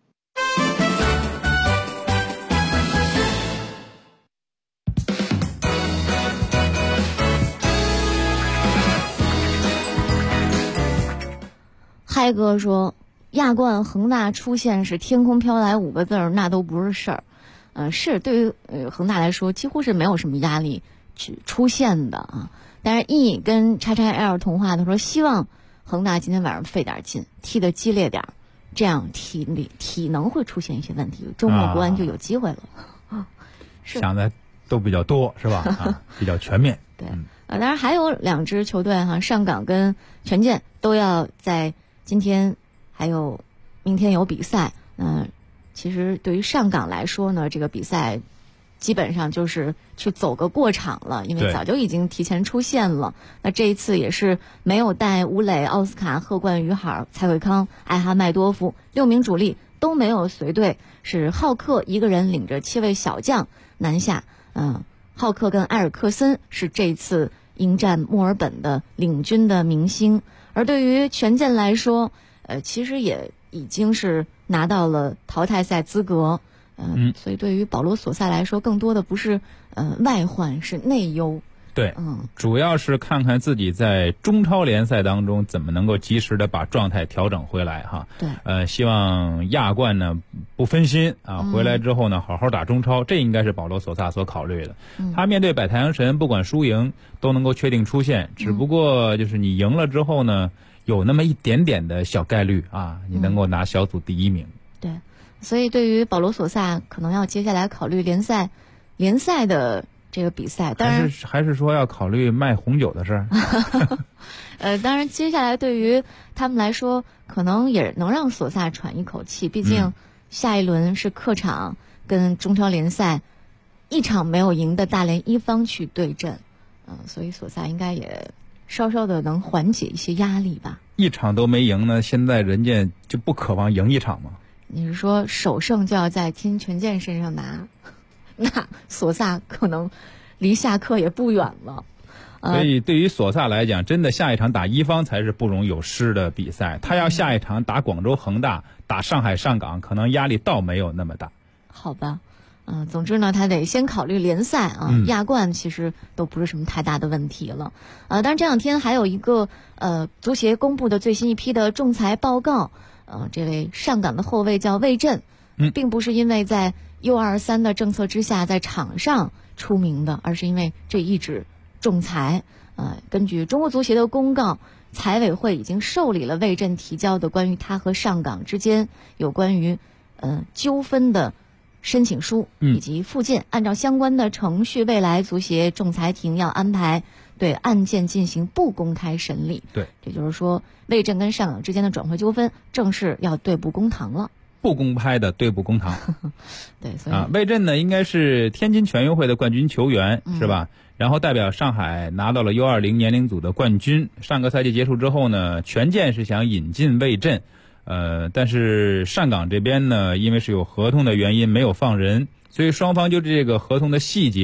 S7: 嗨哥说，亚冠恒大出现是天空飘来5个字，那都不是事儿。是对于恒大来说，几乎是没有什么压力去出现的啊。但是 E 跟XXL 通话的说，希望恒大今天晚上费点劲，踢得激烈点，这样体能会出现一些问题，周末国安就有机会了。
S8: 想的都比较多是吧？比较全面。
S7: 对，当然还有2支球队上港跟权健都要在今天还有明天有比赛。其实对于上港来说呢，这个比赛基本上就是去走个过场了，因为早就已经提前出线了。那这一次也是没有带吴磊、奥斯卡、贺冠宇海、蔡伟康、艾哈迈多夫6名主力都没有随队，是浩克一个人领着7位小将南下。浩克跟埃尔克森是这次迎战墨尔本的领军的明星。而对于权健来说，其实也已经是拿到了淘汰赛资格。所以对于保罗·索萨来说，更多的不是外患，是内忧。
S8: 对，主要是看看自己在中超联赛当中怎么能够及时的把状态调整回来哈。
S7: 对，
S8: 希望亚冠呢不分心回来之后呢好好打中超，这应该是保罗·索萨所考虑的。他面对百太阳神，不管输赢都能够确定出线，只不过就是你赢了之后呢，有那么一点点的小概率你能够拿小组第1名。
S7: 对，所以对于保罗·索萨，可能要接下来考虑联赛的这个比赛，当然
S8: 还是说要考虑卖红酒的事儿。
S7: 当然接下来对于他们来说，可能也能让索萨喘一口气，毕竟下一轮是客场跟中超联赛一场没有赢的大连一方去对阵，所以索萨应该也稍稍的能缓解一些压力吧。
S8: 一场都没赢呢，现在人家就不渴望赢一场吗？
S7: 你是说首胜就要在金权健身上拿？那索萨可能离下课也不远了。
S8: 所以对于索萨来讲，真的下一场打一方才是不容有失的比赛。他要下一场打广州恒大、打上海上港，可能压力倒没有那么大。
S7: 好吧，总之呢，他得先考虑联赛亚冠其实都不是什么太大的问题了。当然这2天还有一个足协公布的最新一批的仲裁报告。这位上港的后卫叫魏震，并不是因为在U23的政策之下在场上出名的，而是因为这一纸仲裁。根据中国足协的公告，财委会已经受理了魏震提交的关于他和上港之间有关于纠纷的申请书以及附件。按照相关的程序，未来足协仲裁庭要安排对案件进行不公开审理。
S8: 对，
S7: 也就是说，魏震跟上港之间的转会纠纷正式要对簿公堂了。
S8: 不公开的对簿公堂。
S7: 对，所以
S8: 魏震呢应该是天津全运会的冠军球员，是吧？然后代表上海拿到了 U20 年龄组的冠军。上个赛季结束之后呢，权健是想引进魏震，但是上港这边呢，因为是有合同的原因没有放人，所以双方就这个合同的细节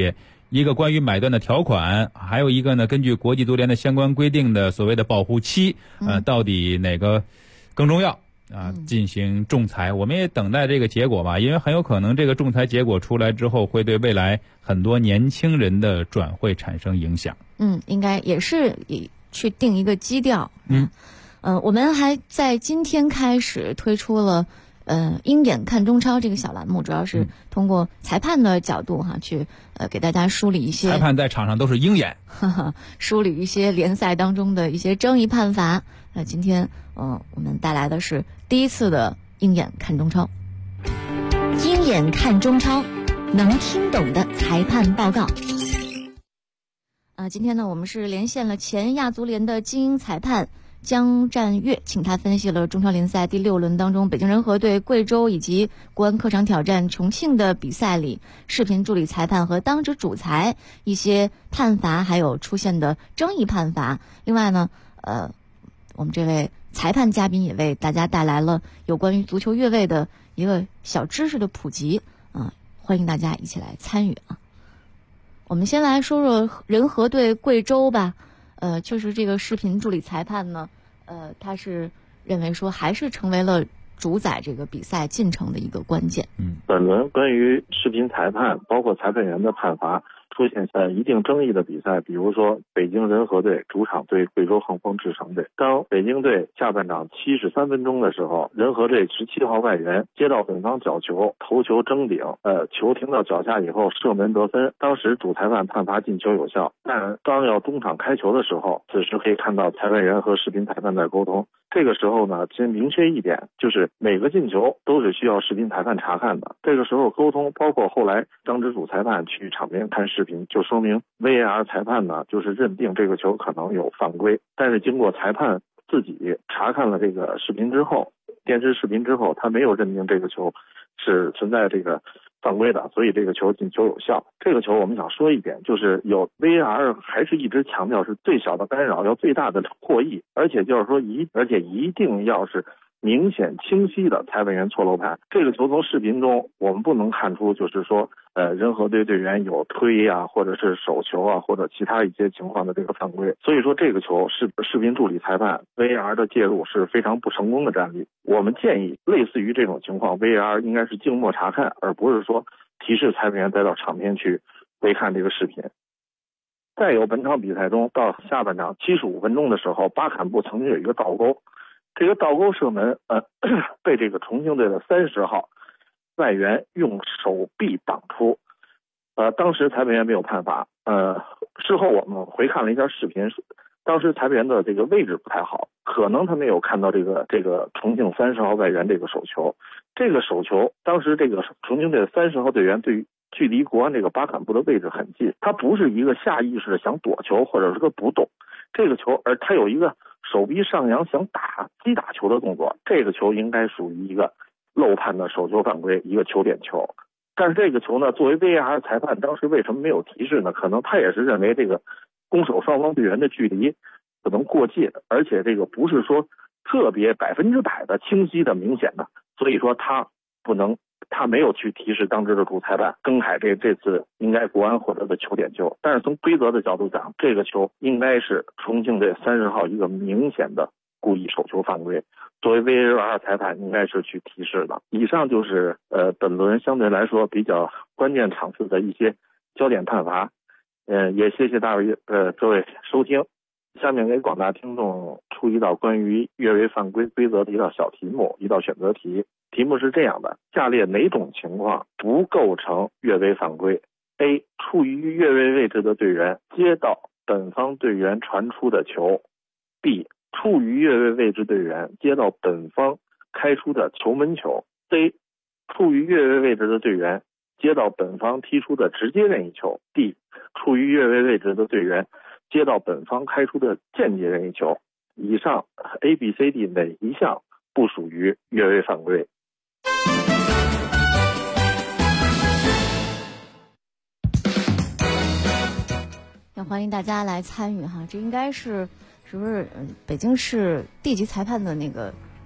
S8: 一个关于买断的条款，还有一个呢，根据国际足联的相关规定的所谓的保护期，到底哪个更重要啊？进行仲裁，我们也等待这个结果吧，因为很有可能这个仲裁结果出来之后，会对未来很多年轻人的转会产生影响。应该也是去定一个基调。我们还在今天开始推出了鹰眼看中超这个小栏目，主要是通过裁判的角度去给大家梳理一些，裁判在场上都是鹰眼，梳理一些联赛当中的一些争议判罚。那今天我们带来的是第一次的鹰眼看中超。鹰眼看中超，能听懂的裁判报告。今天呢，我们是连线了前亚足联的精英裁判姜占岳，请他分析了中超联赛第6轮当中北京人和对贵州以及国安客场挑战重庆的比赛里，视频助理裁判和当值主裁一些判罚还有出现的争议判罚。另外呢，我们这位裁判嘉宾也为大家带来了有关于足球越位的一个小知识的普及欢迎大家一起来参与我们先来说说人和对贵州吧。确实这个视频助理裁判呢，他是认为说还是成为了主宰这个比赛进程的一个关键。
S16: 本轮关于视频裁判包括裁判员的判罚出现一定争议的比赛，比如说北京人和队主场对贵州恒丰智诚队。当北京队下半场73分钟的时候，人和队17号外援接到本方角球，头球争顶，球停到脚下以后射门得分，当时主裁判判罚进球有效。但当要中场开球的时候，此时可以看到裁判员和视频裁判在沟通。这个时候呢，先明确一点，就是每个进球都是需要视频裁判查看的。这个时候沟通，包括后来当值主裁判去场边看视频，就说明 VAR 裁判呢就是认定这个球可能有犯规，但是经过裁判自己查看了这个视频之后，电视视频之后，他没有认定这个球是存在这个犯规的，所以这个球进球有效。这个球我们想说一点，就是有 VAR 还是一直强调是最小的干扰要最大的获益，而且就是说一定要是明显清晰的裁判员错漏判。这个球从视频中我们不能看出就是说人和队队员有推或者是手球或者其他一些情况的这个犯规，所以说这个球是视频助理裁判 VAR 的介入是非常不成功的战例。我们建议类似于这种情况 VAR 应该是静默查看，而不是说提示裁判员再到场边去回看这个视频。再有本场比赛中到下半场75分钟的时候，巴坎布曾经有一个倒钩，这个倒钩射门被这个重庆队的30号外援用手臂挡出，当时裁判员没有判罚。事后我们回看了一下视频，当时裁判员的这个位置不太好，可能他没有看到这个重庆30号外援这个手球。这个手球当时这个重庆队的30号队员对于距离国安这个巴坎布的位置很近，他不是一个下意识的想躲球或者是个不动这个球，而他有一个手臂上扬想击打球的动作，这个球应该属于一个漏判的手球犯规，一个球点球。但是这个球呢，作为 VAR 裁判当时为什么没有提示呢？可能他也是认为这个攻守双方队员的距离可能过近，而且这个不是说特别100%的清晰的明显的，所以说他没有去提示当值的主裁判更改这次应该国安获得的球点球。但是从规则的角度讲，这个球应该是重庆队30号一个明显的故意手球犯规，作为 VAR 裁判应该是去提示的。以上就是本轮相对来说比较关键场次的一些焦点判罚。也谢谢各位收听。下面给广大听众出一道关于越位犯规规则的一道小题目，一道选择题。题目是这样的：下列哪种情况不构成越位犯规 ？A. 处于越位位置的队员接到本方队员传出的球 ；B. 处于越位位置队员接到本方开出的球门球 ；C. 处于越位位置的队员接到本方踢出的直接任意球 ；D. 处于越位位置的队员接到本方开出的间接任意球。以上 A、B、C、D 哪一项不属于越位犯规？
S7: 要欢迎大家来参与哈，这应该是不是北京市地级裁判的那个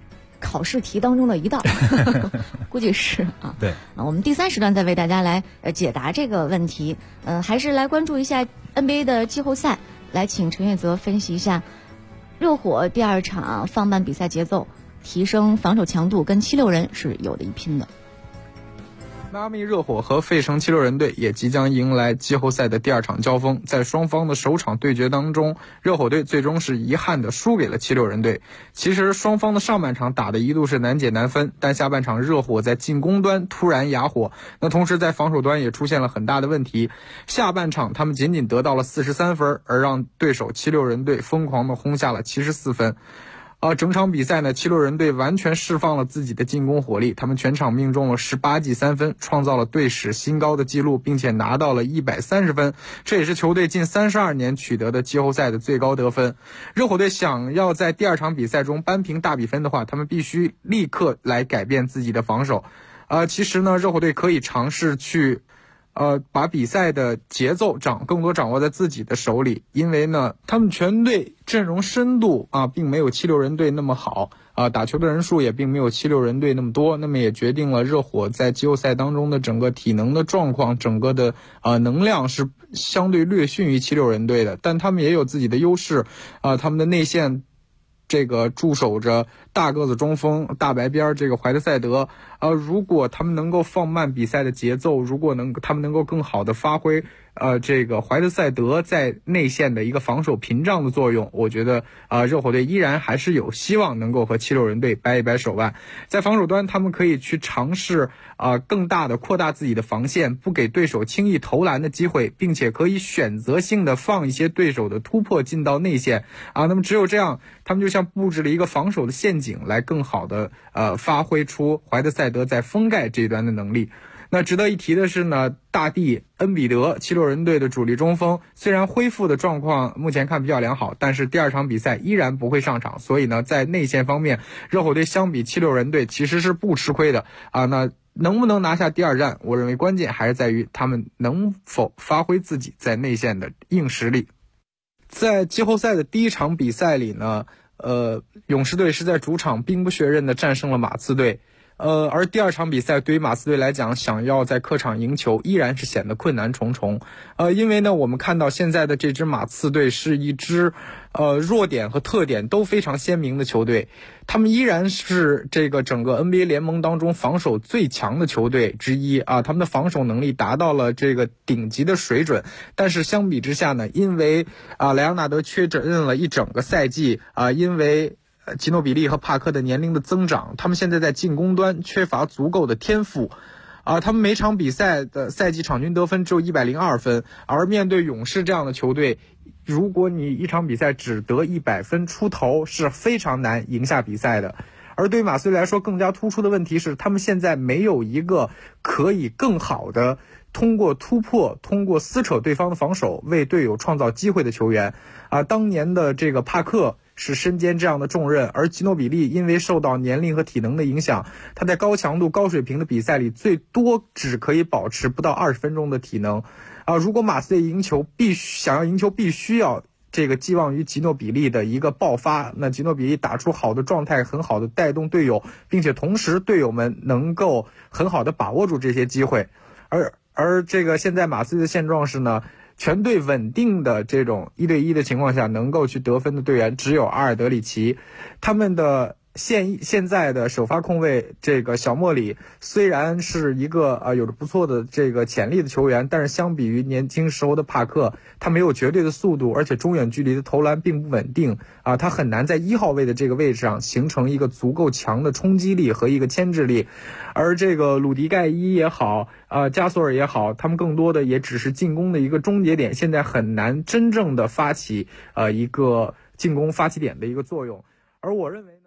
S7: 考试题当中的一道，估计是啊。
S8: 对
S7: 我们第3时段再为大家来解答这个问题。还是来关注一下 NBA 的季后赛，来请陈月泽分析一下热火第2场放慢比赛节奏，提升防守强度，跟76人是有的一拼的。
S12: 迈阿密热火和费城76人队也即将迎来季后赛的第2场交锋，在双方的首场对决当中，热火队最终是遗憾的输给了76人队。其实双方的上半场打的一度是难解难分，但下半场热火在进攻端突然哑火，那同时在防守端也出现了很大的问题。下半场他们仅仅得到了43分，而让对手76人队疯狂的轰下了74分。整场比赛呢，76人队完全释放了自己的进攻火力，他们全场命中了18记3分，创造了队史新高的纪录，并且拿到了130分，这也是球队近32年取得的季后赛的最高得分。热火队想要在第2场比赛中扳平大比分的话，他们必须立刻来改变自己的防守。其实呢，热火队可以尝试去把比赛的节奏更多掌握在自己的手里，因为呢，他们全队阵容深度并没有76人队那么好打球的人数也并没有76人队那么多，那么也决定了热火在季后赛当中的整个体能的状况，整个的能量是相对略逊于76人队的，但他们也有自己的优势他们的内线这个驻守着大个子中锋大白边这个怀特塞德如果他们能够放慢比赛的节奏，如果他们能够更好的发挥这个怀特塞德在内线的一个防守屏障的作用，我觉得热火队依然还是有希望能够和76人队掰一掰手腕。在防守端他们可以去尝试更大的扩大自己的防线，不给对手轻易投篮的机会，并且可以选择性的放一些对手的突破进到内线那么只有这样，他们就像布置了一个防守的陷阱，来更好的发挥出怀特塞德在封盖这一端的能力。那值得一提的是呢，大帝恩比德76人队的主力中锋虽然恢复的状况目前看比较良好，但是第2场比赛依然不会上场，所以呢，在内线方面，热火队相比76人队其实是不吃亏的那能不能拿下第2战，我认为关键还是在于他们能否发挥自己在内线的硬实力。在季后赛的第1场比赛里呢，勇士队是在主场兵不血刃的战胜了马刺队。而第2场比赛对于马刺队来讲，想要在客场赢球依然是显得困难重重。因为呢，我们看到现在的这支马刺队是一支弱点和特点都非常鲜明的球队，他们依然是这个整个 NBA 联盟当中防守最强的球队之一他们的防守能力达到了这个顶级的水准。但是相比之下呢，因为莱昂纳德缺阵了一整个赛季因为吉诺比利和帕克的年龄的增长，他们现在在进攻端缺乏足够的天赋他们每场比赛的赛季场均得分只有102分，而面对勇士这样的球队，如果你一场比赛只得100分出头，是非常难赢下比赛的。而对于马刺队来说，更加突出的问题是他们现在没有一个可以更好的通过突破，通过撕扯对方的防守为队友创造机会的球员当年的这个帕克是身兼这样的重任，而吉诺比利因为受到年龄和体能的影响，他在高强度高水平的比赛里最多只可以保持不到20分钟的体能如果马刺队想要赢球必须要这个寄望于吉诺比利的一个爆发，那吉诺比利打出好的状态，很好的带动队友，并且同时队友们能够很好的把握住这些机会。而这个现在马刺队的现状是呢，全队稳定的这种1对1的情况下能够去得分的队员只有阿尔德里奇。他们的现在的首发控卫这个小莫里虽然是一个有着不错的这个潜力的球员，但是相比于年轻时候的帕克，他没有绝对的速度，而且中远距离的投篮并不稳定他很难在1号位的这个位置上形成一个足够强的冲击力和一个牵制力。而这个鲁迪盖伊也好加索尔也好，他们更多的也只是进攻的一个终结点，现在很难真正的发起一个进攻发起点的一个作用。而我认为呢，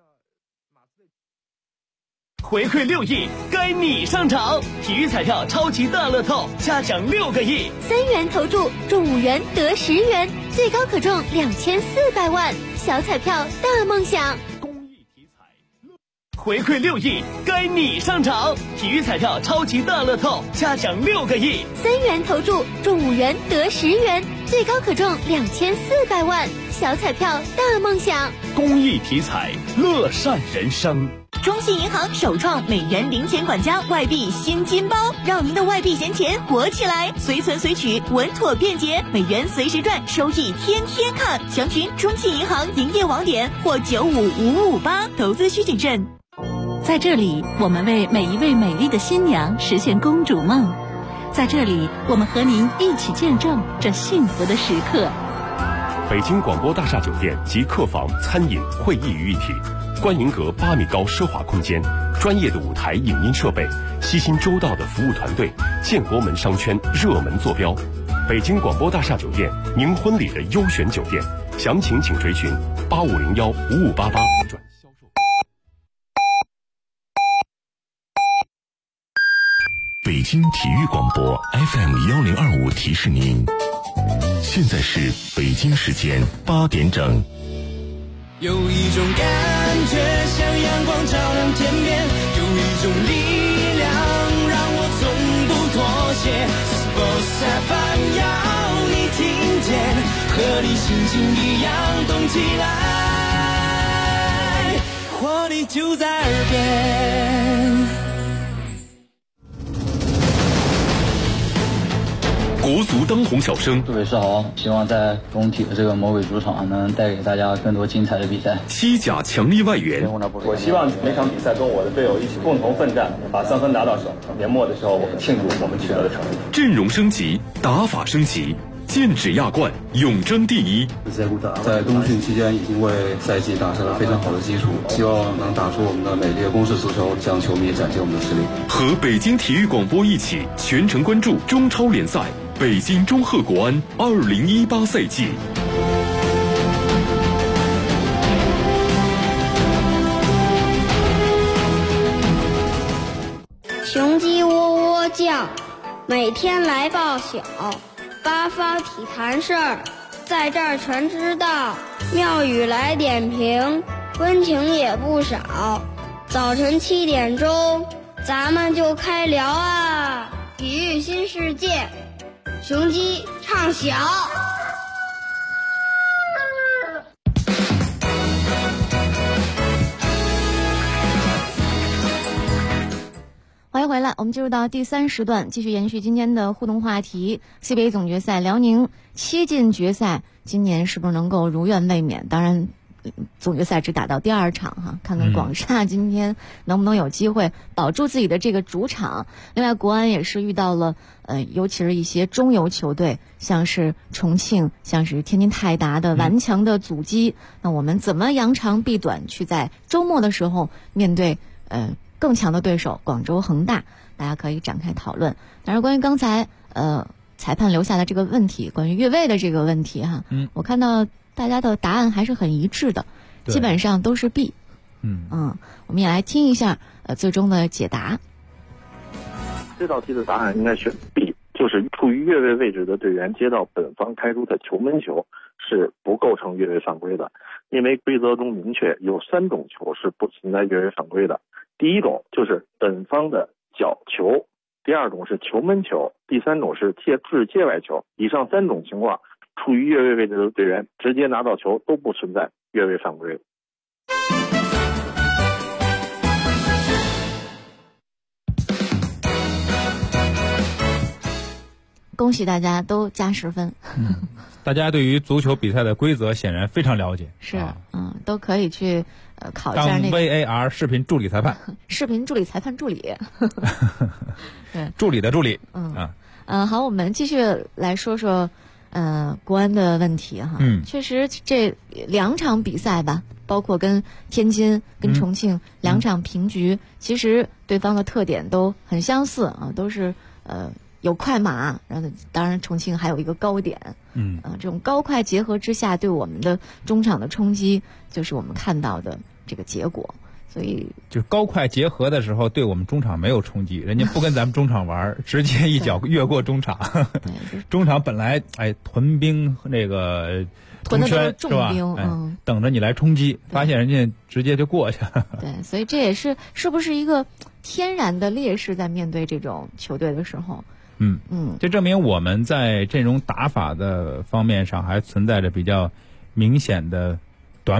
S4: 回馈6亿，该你上场！体育彩票超级大乐透，嘉奖6个亿
S14: ，3元投注中5元得10元，最高可中2400万，小彩票大梦想。
S4: 回馈6亿，该你上场！体育彩票超级大乐透，嘉奖6个亿
S14: ，3元投注中5元得10元，最高可中2400万，小彩票大梦想。
S4: 公益体彩，乐善人生。
S17: 中信银行首创美元零钱管家外币新金包，让您的外币闲钱活起来，随存随取稳妥便捷，美元随时赚，收益天天看。详询中信银行营业网点或955558，投资需谨慎。
S18: 在这里，我们为每一位美丽的新娘实现公主梦。在这里，我们和您一起见证这幸福的时刻。
S19: 北京广播大厦酒店集客房、餐饮、会议于一体，观银阁8米高奢华空间，专业的舞台影音设备，悉心周到的服务团队，建国门商圈热门坐标。北京广播大厦酒店，您婚礼的优选酒店，详情请垂询8501-5588。
S20: 北京体育广播 FM1025提示您，现在是北京时间8点整。
S2: 有一种感觉像阳光照亮天边，有一种力量让我从不妥协。Sports FM 要你听见，和你心情一样动起来，活力就在耳边。
S19: 国足当红小生，
S21: 各位是好，希望在中体的这个魔鬼主场能带给大家更多精彩的比赛。
S19: 西甲强力外援，
S22: 我希望每场比赛跟我的队友一起共同奋战，把3分拿到手。年末的时候，我们庆祝我们取得的成绩。
S19: 阵容升级，打法升级，剑指亚冠，永争第一。
S23: 在冬训期间已经为赛季打下了非常好的基础，希望能打出我们的美丽的攻势足球，向球迷展现我们的实力。
S19: 和北京体育广播一起全程关注中超联赛。北京中赫国安2018赛季。
S5: 雄鸡窝窝叫，每天来报晓，八方体坛事儿，在这儿全知道。妙语来点评，温情也不少。早晨7点钟，咱们就开聊啊！体育新世界。雄鸡唱晓。
S7: 欢迎回来，我们进入到第3时段，继续延续今天的互动话题。CBA 总决赛，辽宁7进决赛，今年是不是能够如愿卫冕？当然，总决赛只打到第2场哈，看看广厦今天能不能有机会保住自己的这个主场。另外，国安也是遇到了尤其是一些中游球队，像是重庆，像是天津泰达的顽强的阻击。那我们怎么扬长避短，去在周末的时候面对更强的对手广州恒大？大家可以展开讨论。当然，关于刚才裁判留下的这个问题，关于越位的这个问题哈，我看到大家的答案还是很一致的，基本上都是 B。我们也来听一下最终的解答。
S16: 这道题的答案应该选 B， 就是处于越位位置的队员接到本方开出的球门球是不构成越位犯规的，因为规则中明确有3种球是不存在越位犯规的。第一种就是本方的角球，第2种是球门球，第3种是致界外球。以上3种情况，处于越位位置的队员直接拿到球都不存在越位犯规。
S7: 恭喜大家都加10分。
S8: 大家对于足球比赛的规则显然非常了解，
S7: 是都可以去考一下那个
S8: 当 VAR 视频助理裁判，
S7: 视频助理裁判助理，对，
S8: 助理的助理。
S7: 好，我们继续来说说国安的问题哈。确实这2场比赛吧，包括跟天津、跟重庆2场平局，其实对方的特点都很相似啊，都是有快马，然后当然重庆还有一个高点，这种高快结合之下，对我们的中场的冲击，就是我们看到的这个结果。所以
S8: 就高快结合的时候，对我们中场没有冲击，人家不跟咱们中场玩，直接一脚越过中场。中场本来屯兵那个
S7: 屯的都是
S8: 重
S7: 兵，
S8: 等着你来冲击，发现人家直接就过去了。
S7: 对，所以这也是不是一个天然的劣势，在面对这种球队的时候。
S8: 这证明我们在阵容打法的方面上还存在着比较明显的短板。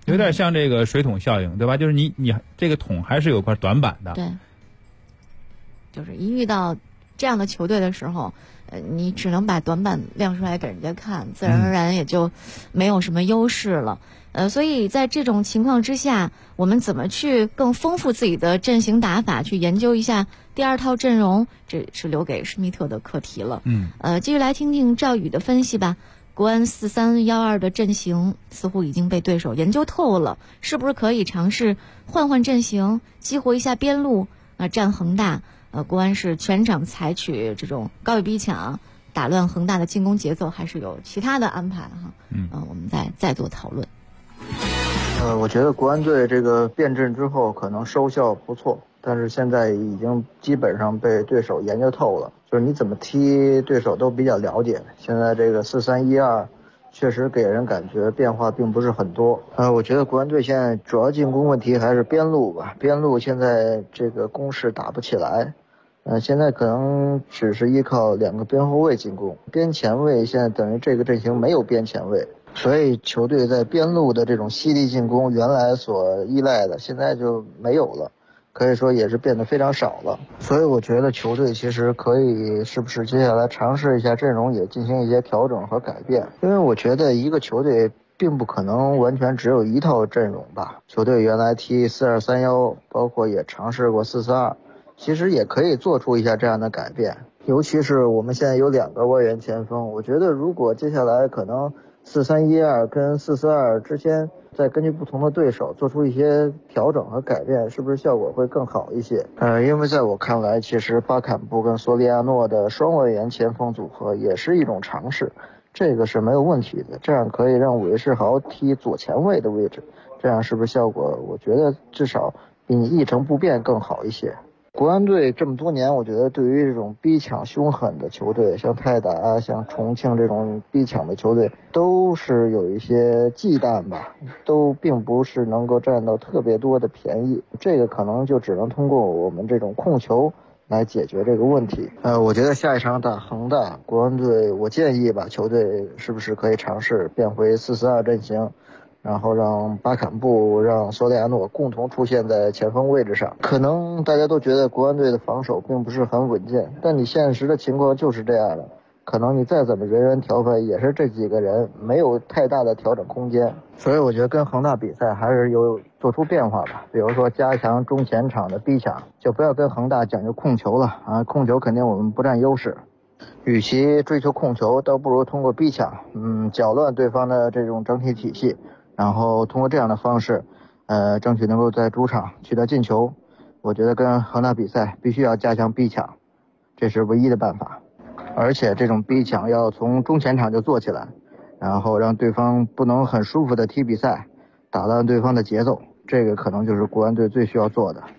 S8: 有点像这个水桶效应，对吧？就是你这个桶还是有块短板的。
S7: 对，就是一遇到这样的球队的时候，你只能把短板亮出来给人家看，自然而然也就没有什么优势了。所以在这种情况之下，我们怎么去更丰富自己的阵型打法，去研究一下第二套阵容，这是留给施密特的课题了。继续来听听赵宇的分析吧。国安4-3-1-2的阵型似乎已经被对手研究透了，是不是可以尝试换换阵型，激活一下边路？战恒大，国安是全场采取这种高位逼抢，打乱恒大的进攻节奏，还是有其他的安排哈？我们再做讨论。
S1: 我觉得国安队这个变阵之后可能收效不错，但是现在已经基本上被对手研究透了，就是你怎么踢对手都比较了解。现在这个4-3-1-2确实给人感觉变化并不是很多。我觉得国安队现在主要进攻问题还是边路吧，边路现在这个攻势打不起来。现在可能只是依靠2个边后卫进攻，边前卫现在等于这个阵型没有边前卫，所以球队在边路的这种犀利进攻原来所依赖的现在就没有了，可以说也是变得非常少了。所以我觉得球队其实可以是不是接下来尝试一下阵容也进行一些调整和改变，因为我觉得一个球队并不可能完全只有一套阵容吧。球队原来踢4-2-3-1，包括也尝试过4-4-2，其实也可以做出一下这样的改变。尤其是我们现在有2个外援前锋，我觉得如果接下来可能4-3-1-2跟4-4-2之间再根据不同的对手做出一些调整和改变，是不是效果会更好一些？因为在我看来，其实巴坎布跟索里亚诺的双外援前锋组合也是一种尝试，这个是没有问题的，这样可以让韦世豪踢左前卫的位置，这样是不是效果我觉得至少比你一成不变更好一些。国安队这么多年，我觉得对于这种逼抢凶狠的球队，像泰达、像重庆这种逼抢的球队，都是有一些忌惮吧，都并不是能够占到特别多的便宜。这个可能就只能通过我们这种控球来解决这个问题。我觉得下一场打恒大，国安队我建议吧，球队是不是可以尝试变回4-4-2阵型，然后让巴坎布、让索里亚诺共同出现在前锋位置上。可能大家都觉得国安队的防守并不是很稳健，但你现实的情况就是这样的，可能你再怎么人员调配也是这几个人，没有太大的调整空间。所以我觉得跟恒大比赛还是有做出变化吧，比如说加强中前场的逼抢，就不要跟恒大讲究控球了控球肯定我们不占优势，与其追求控球，倒不如通过逼抢搅乱对方的这种整体体系，然后通过这样的方式争取能够在主场取得进球。我觉得跟恒大比赛必须要加强逼抢，这是唯一的办法。而且这种逼抢要从中前场就做起来，然后让对方不能很舒服的踢比赛，打乱对方的节奏，这个可能就是国安队最需要做的。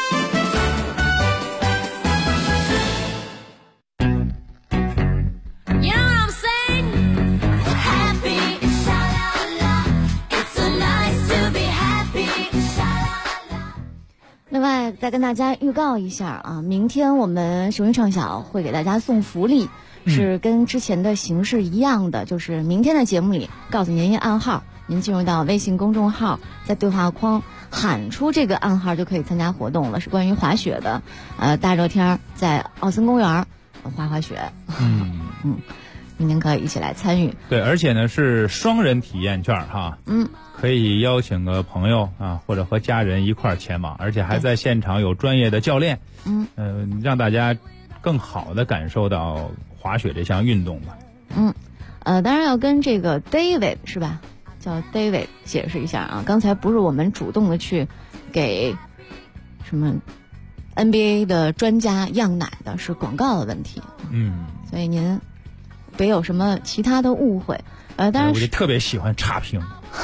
S7: 另外再跟大家预告一下啊，明天我们雄鹰唱晓会给大家送福利，是跟之前的形式一样的，就是明天的节目里告诉您一暗号，您进入到微信公众号，在对话框喊出这个暗号就可以参加活动了，是关于滑雪的。大热天在奥森公园滑雪，明天可以一起来参与。
S8: 对，而且呢是双人体验券哈。可以邀请个朋友啊，或者和家人一块儿前往，而且还在现场有专业的教练，让大家更好的感受到滑雪这项运动吧。
S7: 当然要跟这个 David 是吧？叫 David 解释一下啊，刚才不是我们主动的去给什么 NBA 的专家样奶的，是广告的问题。所以您别有什么其他的误会。当然
S8: 我就特别喜欢差评。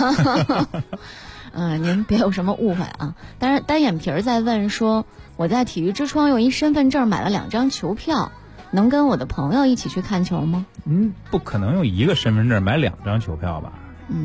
S7: 您别有什么误会啊！当然，单眼皮儿在问说，我在体育之窗用一身份证买了2张球票，能跟我的朋友一起去看球吗？
S8: 不可能用一个身份证买2张球票吧？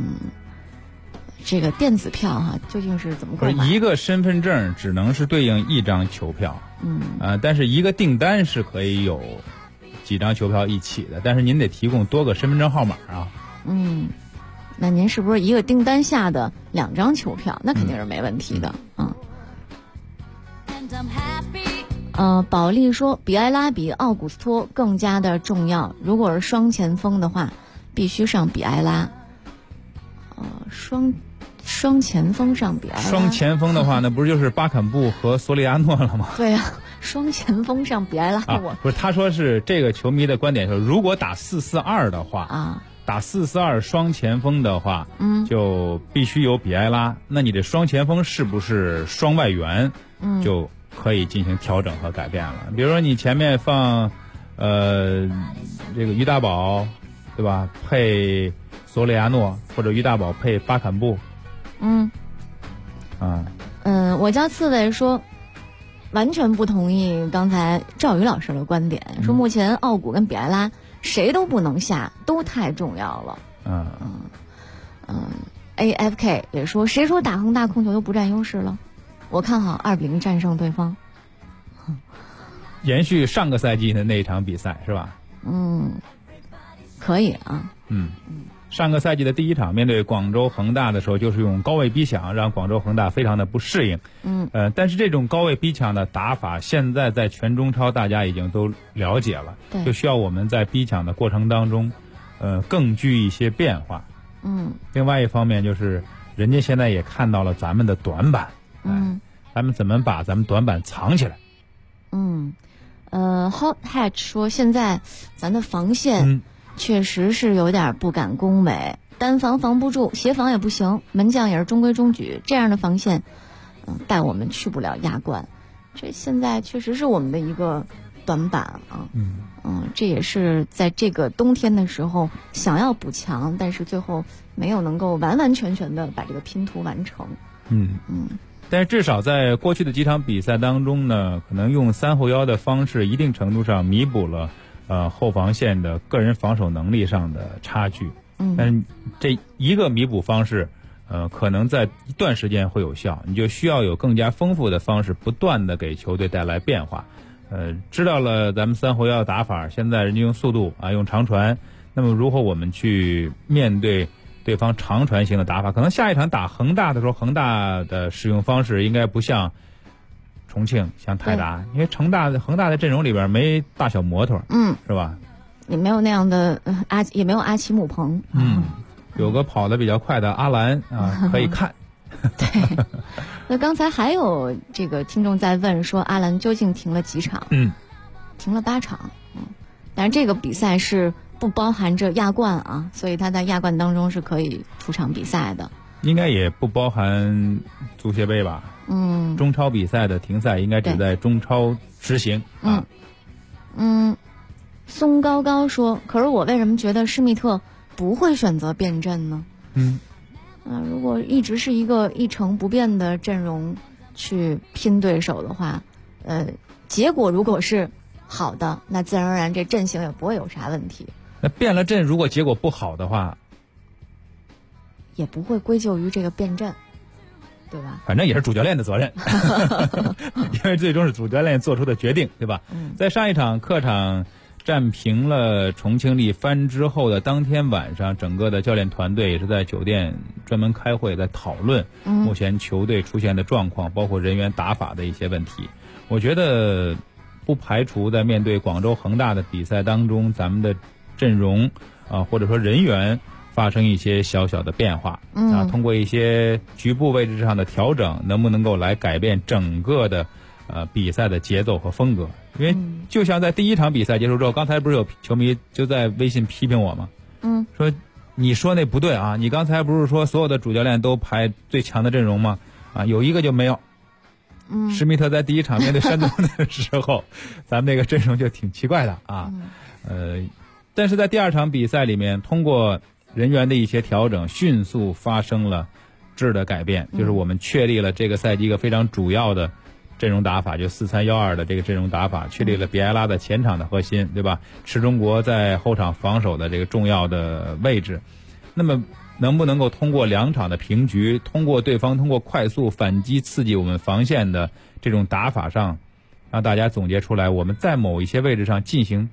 S7: 这个电子票哈，究竟是怎么购买？
S8: 一个身份证只能是对应1张球票，但是一个订单是可以有几张球票一起的，但是您得提供多个身份证号码啊。
S7: 那您是不是一个订单下的2张球票？那肯定是没问题的保利说，比埃拉比奥古斯托更加的重要。如果是双前锋的话，必须上比埃拉。双前锋上比埃拉。
S8: 双前锋的话，那不是就是巴坎布和索里亚诺了吗？
S7: 对呀，双前锋上比埃拉。
S8: 不是，他说是这个球迷的观点是，如果打4-4-2的话打4-4-2双前锋的话，就必须有比埃拉。那你这双前锋是不是双外援？就可以进行调整和改变了。比如说你前面放这个于大宝，对吧？配索里亚诺，或者于大宝配巴坎布。
S7: 我家刺猬说完全不同意刚才赵宇老师的观点，说目前奥古跟比埃拉谁都不能下，都太重要了。AFK 也说，谁说打恒大控球就不占优势了？我看好2-0战胜对方。
S8: 延续上个赛季的那一场比赛是吧？
S7: 可以啊。
S8: 上个赛季的第1场面对广州恒大的时候，就是用高位逼抢，让广州恒大非常的不适应。但是这种高位逼抢的打法，现在在全中超大家已经都了解了，就需要我们在逼抢的过程当中，更具一些变化。另外一方面就是人家现在也看到了咱们的短板，咱们怎么把咱们短板藏起来
S7: ？Hot Hatch 说，现在咱的防线确实是有点不敢恭维，单防防不住，协防也不行，门将也是中规中矩，这样的防线带我们去不了亚冠，这现在确实是我们的一个短板这也是在这个冬天的时候想要补强，但是最后没有能够完完全全的把这个拼图完成。
S8: 但是至少在过去的几场比赛当中呢，可能用3后腰的方式，一定程度上弥补了后防线的个人防守能力上的差距。但是这一个弥补方式，可能在一段时间会有效，你就需要有更加丰富的方式，不断的给球队带来变化。知道了咱们3后腰的打法，现在人家用速度用长传，那么如何我们去面对对方长传型的打法？可能下一场打恒大的时候，恒大的使用方式应该不像重庆、像泰达，因为恒大的阵容里边没大小模特，是吧？
S7: 也没有那样的也没有阿奇姆彭，
S8: 有个跑得比较快的阿兰可以看。
S7: 对，那刚才还有这个听众在问说，阿兰究竟停了几场？停了8场。但是这个比赛是不包含着亚冠所以他在亚冠当中是可以出场比赛的。
S8: 应该也不包含足协杯吧？中超比赛的停赛应该只在中超执行。
S7: 松高高说，可是我为什么觉得施密特不会选择变阵呢？如果一直是一个一成不变的阵容去拼对手的话，结果如果是好的，那自然而然这阵型也不会有啥问题。
S8: 那变了阵，如果结果不好的话，
S7: 也不会归咎于这个变阵，对吧？
S8: 反正也是主教练的责任，因为最终是主教练做出的决定，对吧？在上一场客场战平了重庆力帆之后的当天晚上，整个的教练团队也是在酒店专门开会，在讨论目前球队出现的状况，包括人员打法的一些问题。我觉得不排除在面对广州恒大的比赛当中，咱们的阵容或者说人员发生一些小小的变化通过一些局部位置上的调整，能不能够来改变整个的比赛的节奏和风格？因为就像在第1场比赛结束之后，刚才不是有球迷就在微信批评我吗？说你说那不对你刚才不是说所有的主教练都排最强的阵容吗？有一个就没有。施密特在第1场面对山东的时候，咱们那个阵容就挺奇怪的但是在第2场比赛里面，通过人员的一些调整，迅速发生了质的改变，就是我们确立了这个赛季一个非常主要的阵容打法，就4-3-1-2的这个阵容打法，确立了比埃拉的前场的核心，对吧？池中国在后场防守的这个重要的位置。那么能不能够通过2场的平局，通过快速反击刺激我们防线的这种打法上，让大家总结出来我们在某一些位置上进行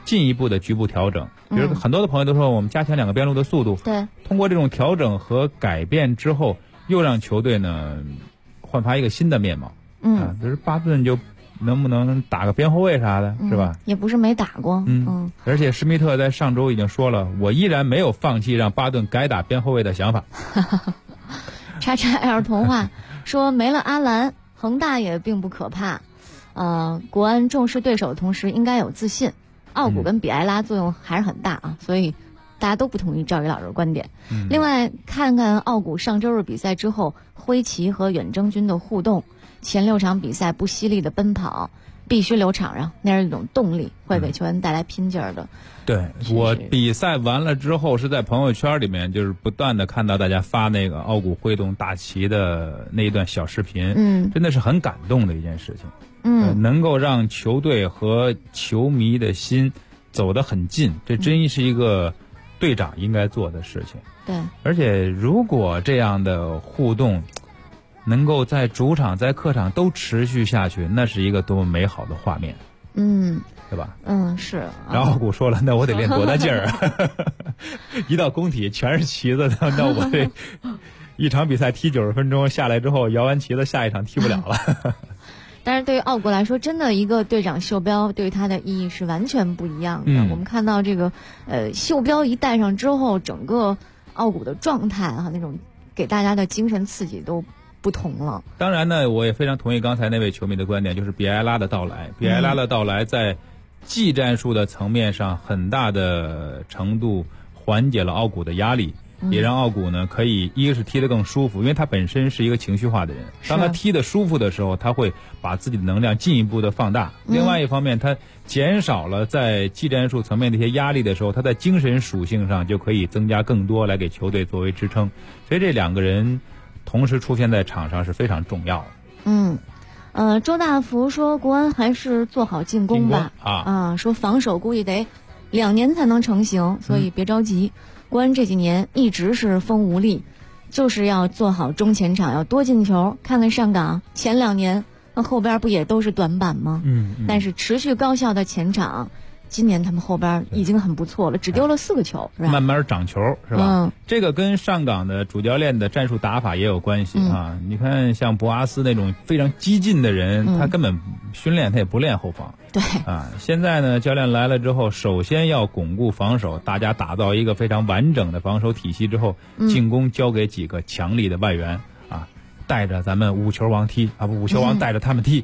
S8: 进一步的局部调整。比如很多的朋友都说我们加强2个边路的速度，
S7: 对，
S8: 通过这种调整和改变之后，又让球队呢焕发一个新的面貌。比如巴顿就能不能打个边后卫啥的，是吧？
S7: 也不是没打过。
S8: 而且施密特在上周已经说了，我依然没有放弃让巴顿改打边后卫的想法。
S7: 叉叉 L 童话说没了阿兰，恒大也并不可怕。国安重视对手的同时应该有自信。奥古跟比埃拉作用还是很大啊，所以大家都不同意赵宇老师的观点。另外看看奥古上周日比赛之后，辉奇和远征军的互动，前6场比赛不犀利的奔跑，必须留场上，那是一种动力，会给球员带来拼劲儿的。
S8: 对，我比赛完了之后是在朋友圈里面就是不断的看到大家发那个奥古挥动大旗的那一段小视频，真的是很感动的一件事情。能够让球队和球迷的心走得很近，这真是一个队长应该做的事情。
S7: 对，
S8: 而且如果这样的互动能够在主场在客场都持续下去，那是一个多么美好的画面。对吧？
S7: 是。
S8: 然后奥古说了，那我得练多大劲儿啊！一到工体全是旗子，那我这一场比赛踢90分钟下来之后，摇完旗子，下一场踢不了了。
S7: 但是对于奥古来说，真的一个队长袖标对他的意义是完全不一样的。我们看到这个袖标一戴上之后，整个奥古的状态那种给大家的精神刺激都不同了。
S8: 当然呢，我也非常同意刚才那位球迷的观点，就是比埃拉的到来。比埃拉的到来在技战术的层面上很大的程度缓解了奥古的压力，也让奥古呢可以一个是踢得更舒服，因为他本身是一个情绪化的人，当他踢得舒服的时候，他会把自己的能量进一步的放大。另外一方面，他减少了在技战术层面的一些压力的时候，他在精神属性上就可以增加更多来给球队作为支撑。所以这2个人同时出现在场上是非常重要的。
S7: 周大福说国安还是做好进攻吧。说防守估计得2年才能成型，所以别着急。国安这几年一直是风无力，就是要做好中前场，要多进球。看看上港前2年，那后边不也都是短板吗？但是持续高效的前场，今年他们后边已经很不错了，只丢了4个球，是吧？
S8: 慢慢长球，是吧？这个跟上港的主教练的战术打法也有关系啊。你看，像博阿斯那种非常激进的人，他根本训练他也不练后防。
S7: 对
S8: 现在呢，教练来了之后，首先要巩固防守，大家打造一个非常完整的防守体系之后，进攻交给几个强力的外援带着咱们5球王踢5球王带着他们踢。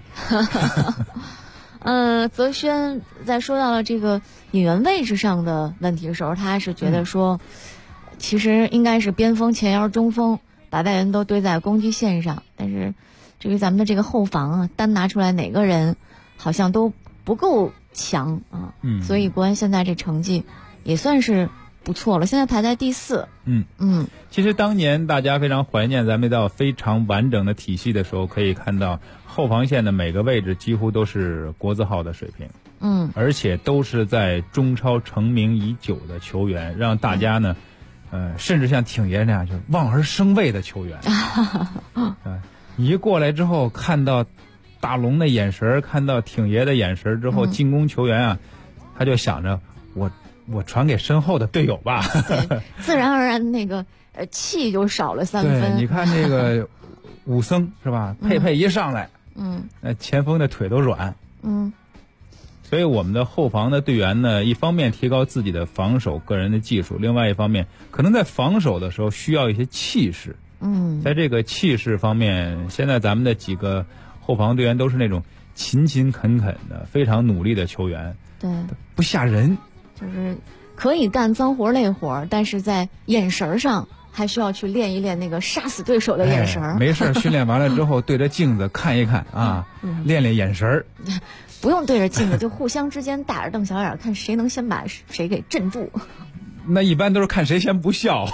S7: 泽轩在说到了这个引援位置上的问题的时候，他是觉得说，其实应该是边锋、前腰、中锋，把外援都堆在攻击线上。但是至于咱们的这个后防单拿出来哪个人，好像都不够强所以国安现在这成绩也算是不错了，现在排在第4。
S8: 其实当年大家非常怀念咱们一道非常完整的体系的时候，可以看到后防线的每个位置几乎都是国字号的水平，而且都是在中超成名已久的球员，让大家呢，甚至像挺爷那样就望而生畏的球员。一过来之后，看到大龙的眼神，看到挺爷的眼神之后，进攻球员他就想着我传给身后的队友吧，
S7: 自然而然那个气就少了3分。
S8: 对，你看这个武僧是吧？佩佩一上来，前锋的腿都软。所以我们的后防的队员呢，一方面提高自己的防守个人的技术，另外一方面可能在防守的时候需要一些气势。在这个气势方面，现在咱们的几个后防队员都是那种勤勤恳恳的、非常努力的球员，
S7: 对，
S8: 不吓人。
S7: 就是可以干脏活累活，但是在眼神上还需要去练一练那个杀死对手的眼神。
S8: 没事，训练完了之后对着镜子看一看练练眼神。
S7: 不用对着镜子，就互相之间大眼瞪小眼，看谁能先把谁给镇住。
S8: 那一般都是看谁先不笑。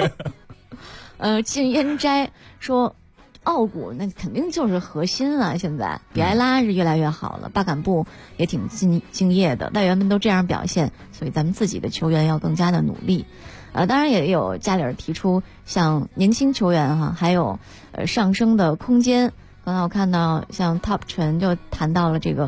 S7: 禁烟斋说，奥古那肯定就是核心啊！现在比埃拉是越来越好了，巴坎布也挺敬业的，外援们都这样表现，所以咱们自己的球员要更加的努力。当然也有加里尔提出，像年轻球员还有上升的空间。刚才我看到像 Top 陈就谈到了这个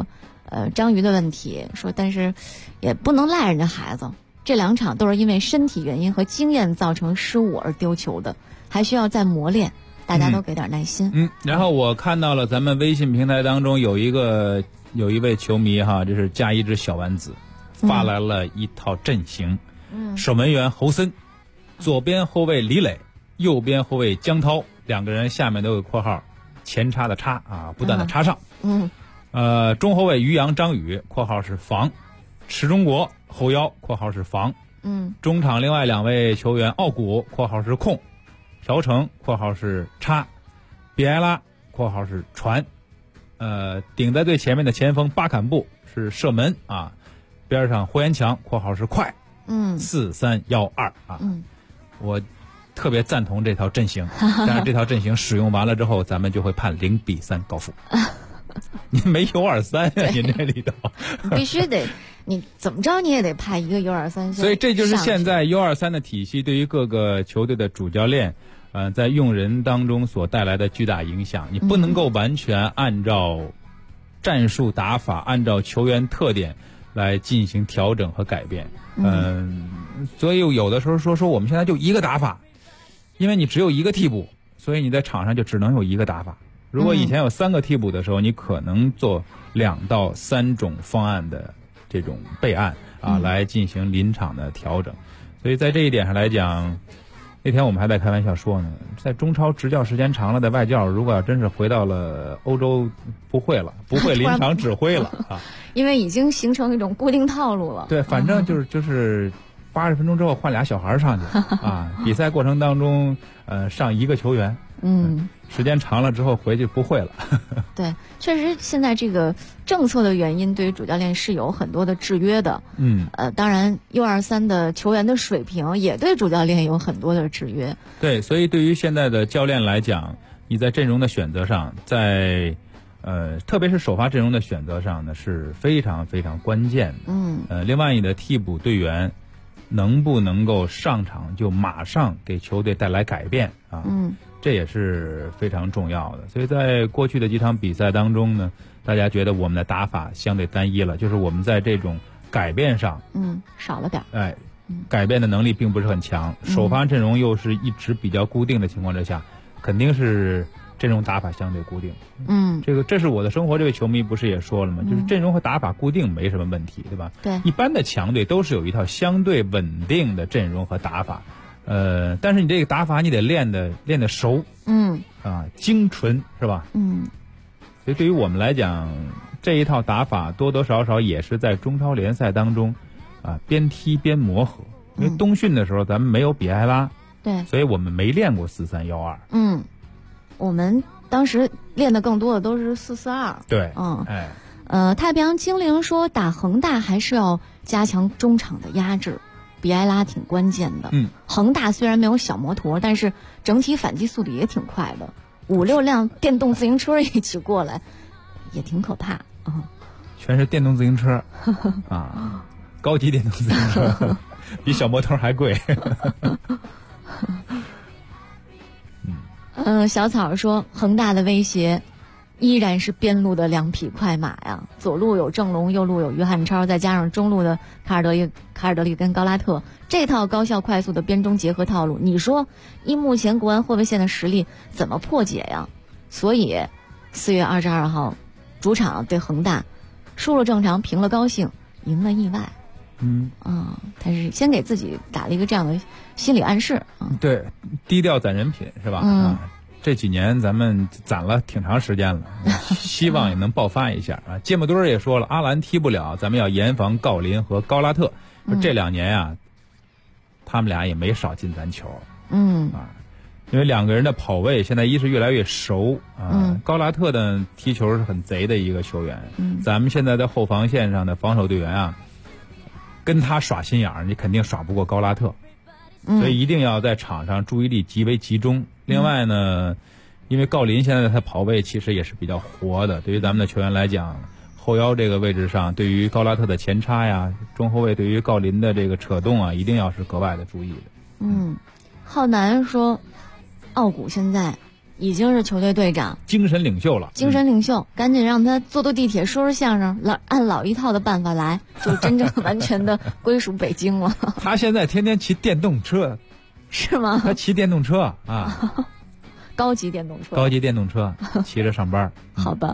S7: 章鱼的问题，说但是也不能赖人家孩子，这2场都是因为身体原因和经验造成失误而丢球的，还需要再磨练，大家都给点耐心。
S8: 然后我看到了咱们微信平台当中有一位球迷哈，这是加一只小丸子，发来了一套阵型。守门员侯森，左边后卫李磊，右边后卫江涛，2个人下面都有括号，前插的插啊，不断的插上。中后卫于洋张宇括号是防，池中国后腰括号是防。中场另外2位球员奥古括号是控，朴成括号是插，比埃拉括号是传。顶在最前面的前锋巴坎布是射门啊，边上霍元强括号是快。4312啊。我特别赞同这套阵型，但是这套阵型使用完了之后，咱们就会判0-3高负。你没U23呀，你这里头
S7: 必须得，你怎么着你也得派一个U23。
S8: 所以这就是现在U23的体系对于各个球队的主教练，在用人当中所带来的巨大影响。你不能够完全按照战术打法，按照球员特点来进行调整和改变。所以有的时候说我们现在就一个打法，因为你只有一个替补，所以你在场上就只能有一个打法。如果以前有3个替补的时候，你可能做2到3种方案的这种备案啊，来进行临场的调整。所以在这一点上来讲，那天我们还在开玩笑说呢，在中超执教时间长了的外教，如果要真是回到了欧洲，不会临场指挥了啊，
S7: 因为已经形成一种固定套路了。
S8: 对，反正就是80分钟之后换俩小孩上去啊，比赛过程当中上一个球员，时间长了之后回去不会了。
S7: 对，确实现在这个政策的原因对于主教练是有很多的制约的。当然 U23 的球员的水平也对主教练有很多的制约。
S8: 对，所以对于现在的教练来讲，你在阵容的选择上，在特别是首发阵容的选择上呢，是非常非常关键的。另外你的替补队员能不能够上场就马上给球队带来改变啊？这也是非常重要的。所以在过去的几场比赛当中呢，大家觉得我们的打法相对单一了，就是我们在这种改变上
S7: 少了点。
S8: 改变的能力并不是很强。首发阵容又是一直比较固定的情况之下，肯定是阵容打法相对固定。这是我的生活这位球迷不是也说了吗？就是阵容和打法固定没什么问题，对吧？
S7: 对，
S8: 一般的强队都是有一套相对稳定的阵容和打法。但是你这个打法你得练得熟，精纯，是吧？所以对于我们来讲，这一套打法多多少少也是在中超联赛当中边踢边磨合。因为冬训的时候咱们没有比埃拉，
S7: 对，
S8: 所以我们没练过4312。
S7: 我们当时练的更多的都是442。
S8: 对，
S7: 太平洋精灵说打恒大还是要加强中场的压制。比埃拉挺关键的。恒大虽然没有小摩托，但是整体反击速度也挺快的，5-6辆电动自行车一起过来，也挺可怕。
S8: 全是电动自行车啊，高级电动自行车，比小摩托还贵。
S7: 小草说恒大的威胁依然是边路的2匹快马呀，左路有郑龙，右路有于汉超，再加上中路的卡尔德利跟高拉特，这套高效快速的边中结合套路，你说依目前国安后卫线的实力怎么破解呀？所以4月22号主场对恒大，输了正常，平了高兴，赢了意外。他是先给自己打了一个这样的心理暗示。
S8: 对，低调攒人品是吧？这几年咱们攒了挺长时间了，希望也能爆发一下啊！芥末墩也说了，阿兰踢不了，咱们要严防郜林和高拉特。这2年啊，他们俩也没少进咱球。因为2个人的跑位现在一是越来越熟高拉特的踢球是很贼的一个球员。咱们现在在后防线上的防守队员啊，跟他耍心眼儿，你肯定耍不过高拉特。所以一定要在场上注意力极为集中。另外呢，因为郜林现在他跑位其实也是比较活的，对于咱们的球员来讲，后腰这个位置上，对于高拉特的前插呀，中后卫对于郜林的这个扯动啊，一定要是格外的注意的。
S7: 浩南说，奥古现在已经是球队队长，
S8: 精神领袖了。
S7: 精神领袖，赶紧让他坐地铁说说相声，按老一套的办法来，就真正完全的归属北京了。
S8: 他现在天天骑电动车，
S7: 是吗？
S8: 他骑电动车啊，
S7: 高级电动车，
S8: 高级电动车骑着上班。
S7: 好吧。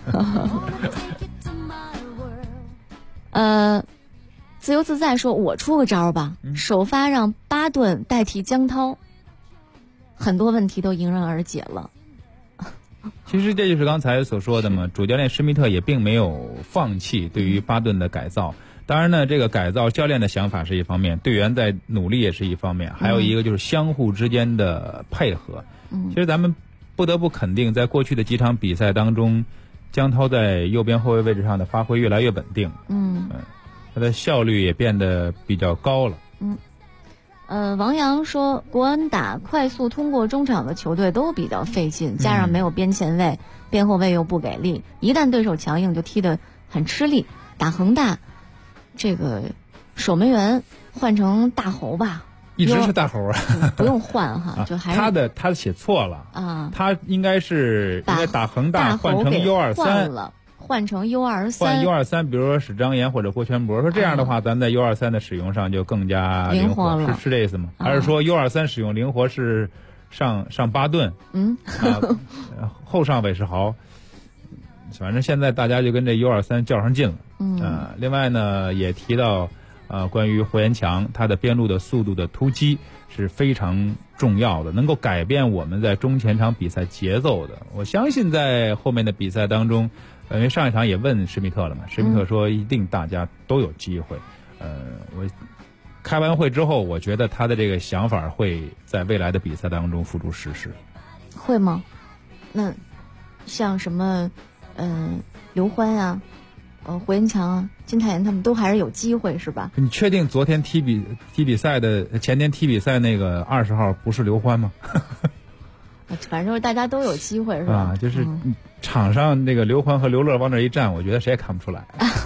S7: 自由自在说，我出个招吧，首发让巴顿代替江涛，很多问题都迎刃而解了。
S8: 其实这就是刚才所说的嘛，主教练施密特也并没有放弃对于巴顿的改造。当然呢，这个改造教练的想法是一方面，队员在努力也是一方面，还有一个就是相互之间的配合。其实咱们不得不肯定，在过去的几场比赛当中，江涛在右边后卫位置上的发挥越来越稳定。他的效率也变得比较高了。
S7: 王阳说，国安打快速通过中场的球队都比较费劲，加上没有边前卫，边后卫又不给力，一旦对手强硬就踢得很吃力。打恒大，这个守门员换成大侯吧，
S8: 一直是大侯啊，
S7: 不用换哈，就还是
S8: 他写错了
S7: 啊，
S8: 他应该打恒大换成 U23
S7: 了。换成 U23，
S8: 换 U23， 比如说史章岩或者郭全博，说这样的话，咱在 U23 的使用上就更加灵活
S7: 了，
S8: 是这意思吗？还是说 U23 使用灵活是上巴顿，后上韦世豪，反正现在大家就跟这 U23 较上劲了。另外呢，也提到关于胡延强，他的边路的速度的突击是非常重要的，能够改变我们在中前场比赛节奏的。我相信在后面的比赛当中。因为上一场也问施密特了嘛，施密特说一定大家都有机会。我开完会之后，我觉得他的这个想法会在未来的比赛当中付诸实施。
S7: 会吗？那像什么刘欢呀、胡延强啊、金泰妍他们都还是有机会是吧？
S8: 你确定昨天踢比赛的前天踢比赛那个20号不是刘欢吗？
S7: 反正就是大家都有机会是吧？
S8: 就是场上那个刘欢和刘乐往那一站，我觉得谁也看不出来。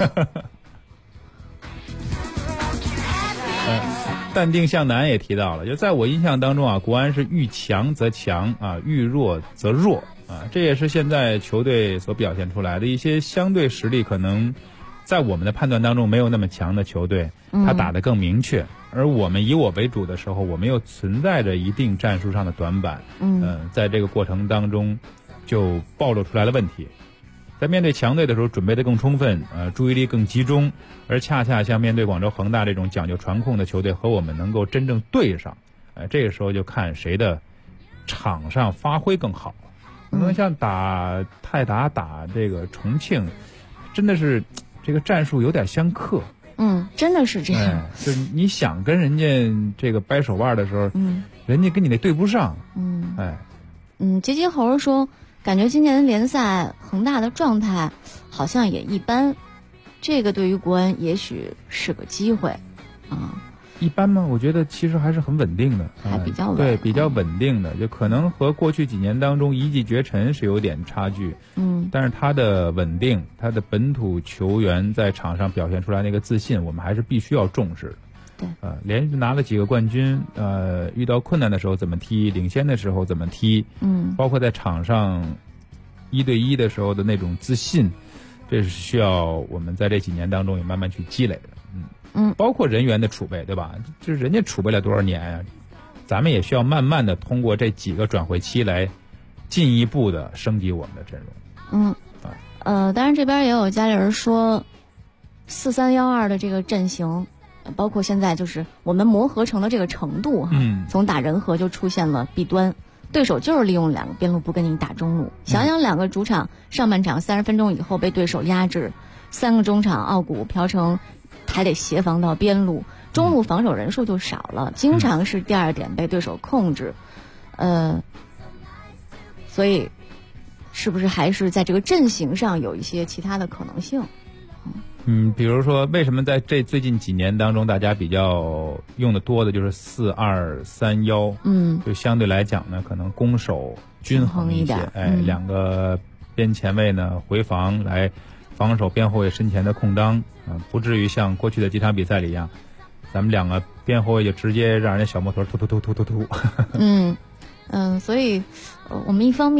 S8: 淡定向南也提到了，就在我印象当中啊，国安是遇强则强啊，遇弱则弱啊，这也是现在球队所表现出来的一些相对实力可能在我们的判断当中没有那么强的球队，他打得更明确。而我们以我为主的时候，我们又存在着一定战术上的短板，在这个过程当中就暴露出来了问题。在面对强队的时候，准备得更充分，注意力更集中，而恰恰像面对广州恒大这种讲究传控的球队，和我们能够真正对上，这个时候就看谁的场上发挥更好。可能像打泰达、打这个重庆，真的是这个战术有点相克。
S7: 真的是这样。
S8: 就是你想跟人家这个掰手腕的时候，人家跟你那对不上。
S7: 杰杰猴说，感觉今年联赛恒大的状态好像也一般，这个对于国安也许是个机会啊。
S8: 一般吗？我觉得其实还是很稳定的，
S7: 还比较稳，
S8: 对，比较稳定的，就可能和过去几年当中一骑绝尘是有点差距，但是他的稳定，他的本土球员在场上表现出来那个自信，我们还是必须要重视的。
S7: 对，
S8: 连续拿了几个冠军，遇到困难的时候怎么踢，领先的时候怎么踢，包括在场上1对1的时候的那种自信，这是需要我们在这几年当中也慢慢去积累的。包括人员的储备，对吧？就是人家储备了多少年呀，咱们也需要慢慢的通过这几个转会期来进一步的升级我们的阵容。
S7: 当然这边也有家里人说，4312的这个阵型，包括现在就是我们磨合成的这个程度哈，从打人和就出现了弊端，对手就是利用2个边路不跟你打中路。想想2个主场上半场30分钟以后被对手压制，3个中场奥古、朴成还得协防到边路，中路防守人数就少了，经常是第二点被对手控制。所以是不是还是在这个阵型上有一些其他的可能性？
S8: 比如说为什么在这最近几年当中大家比较用的多的就是4-2-3-1，就相对来讲呢可能攻守均衡一些，2个边前卫呢回防来防守边后卫身前的空当，不至于像过去的几场比赛里一样，咱们2个边后卫就直接让人小摩托突。
S7: 所以我们一方面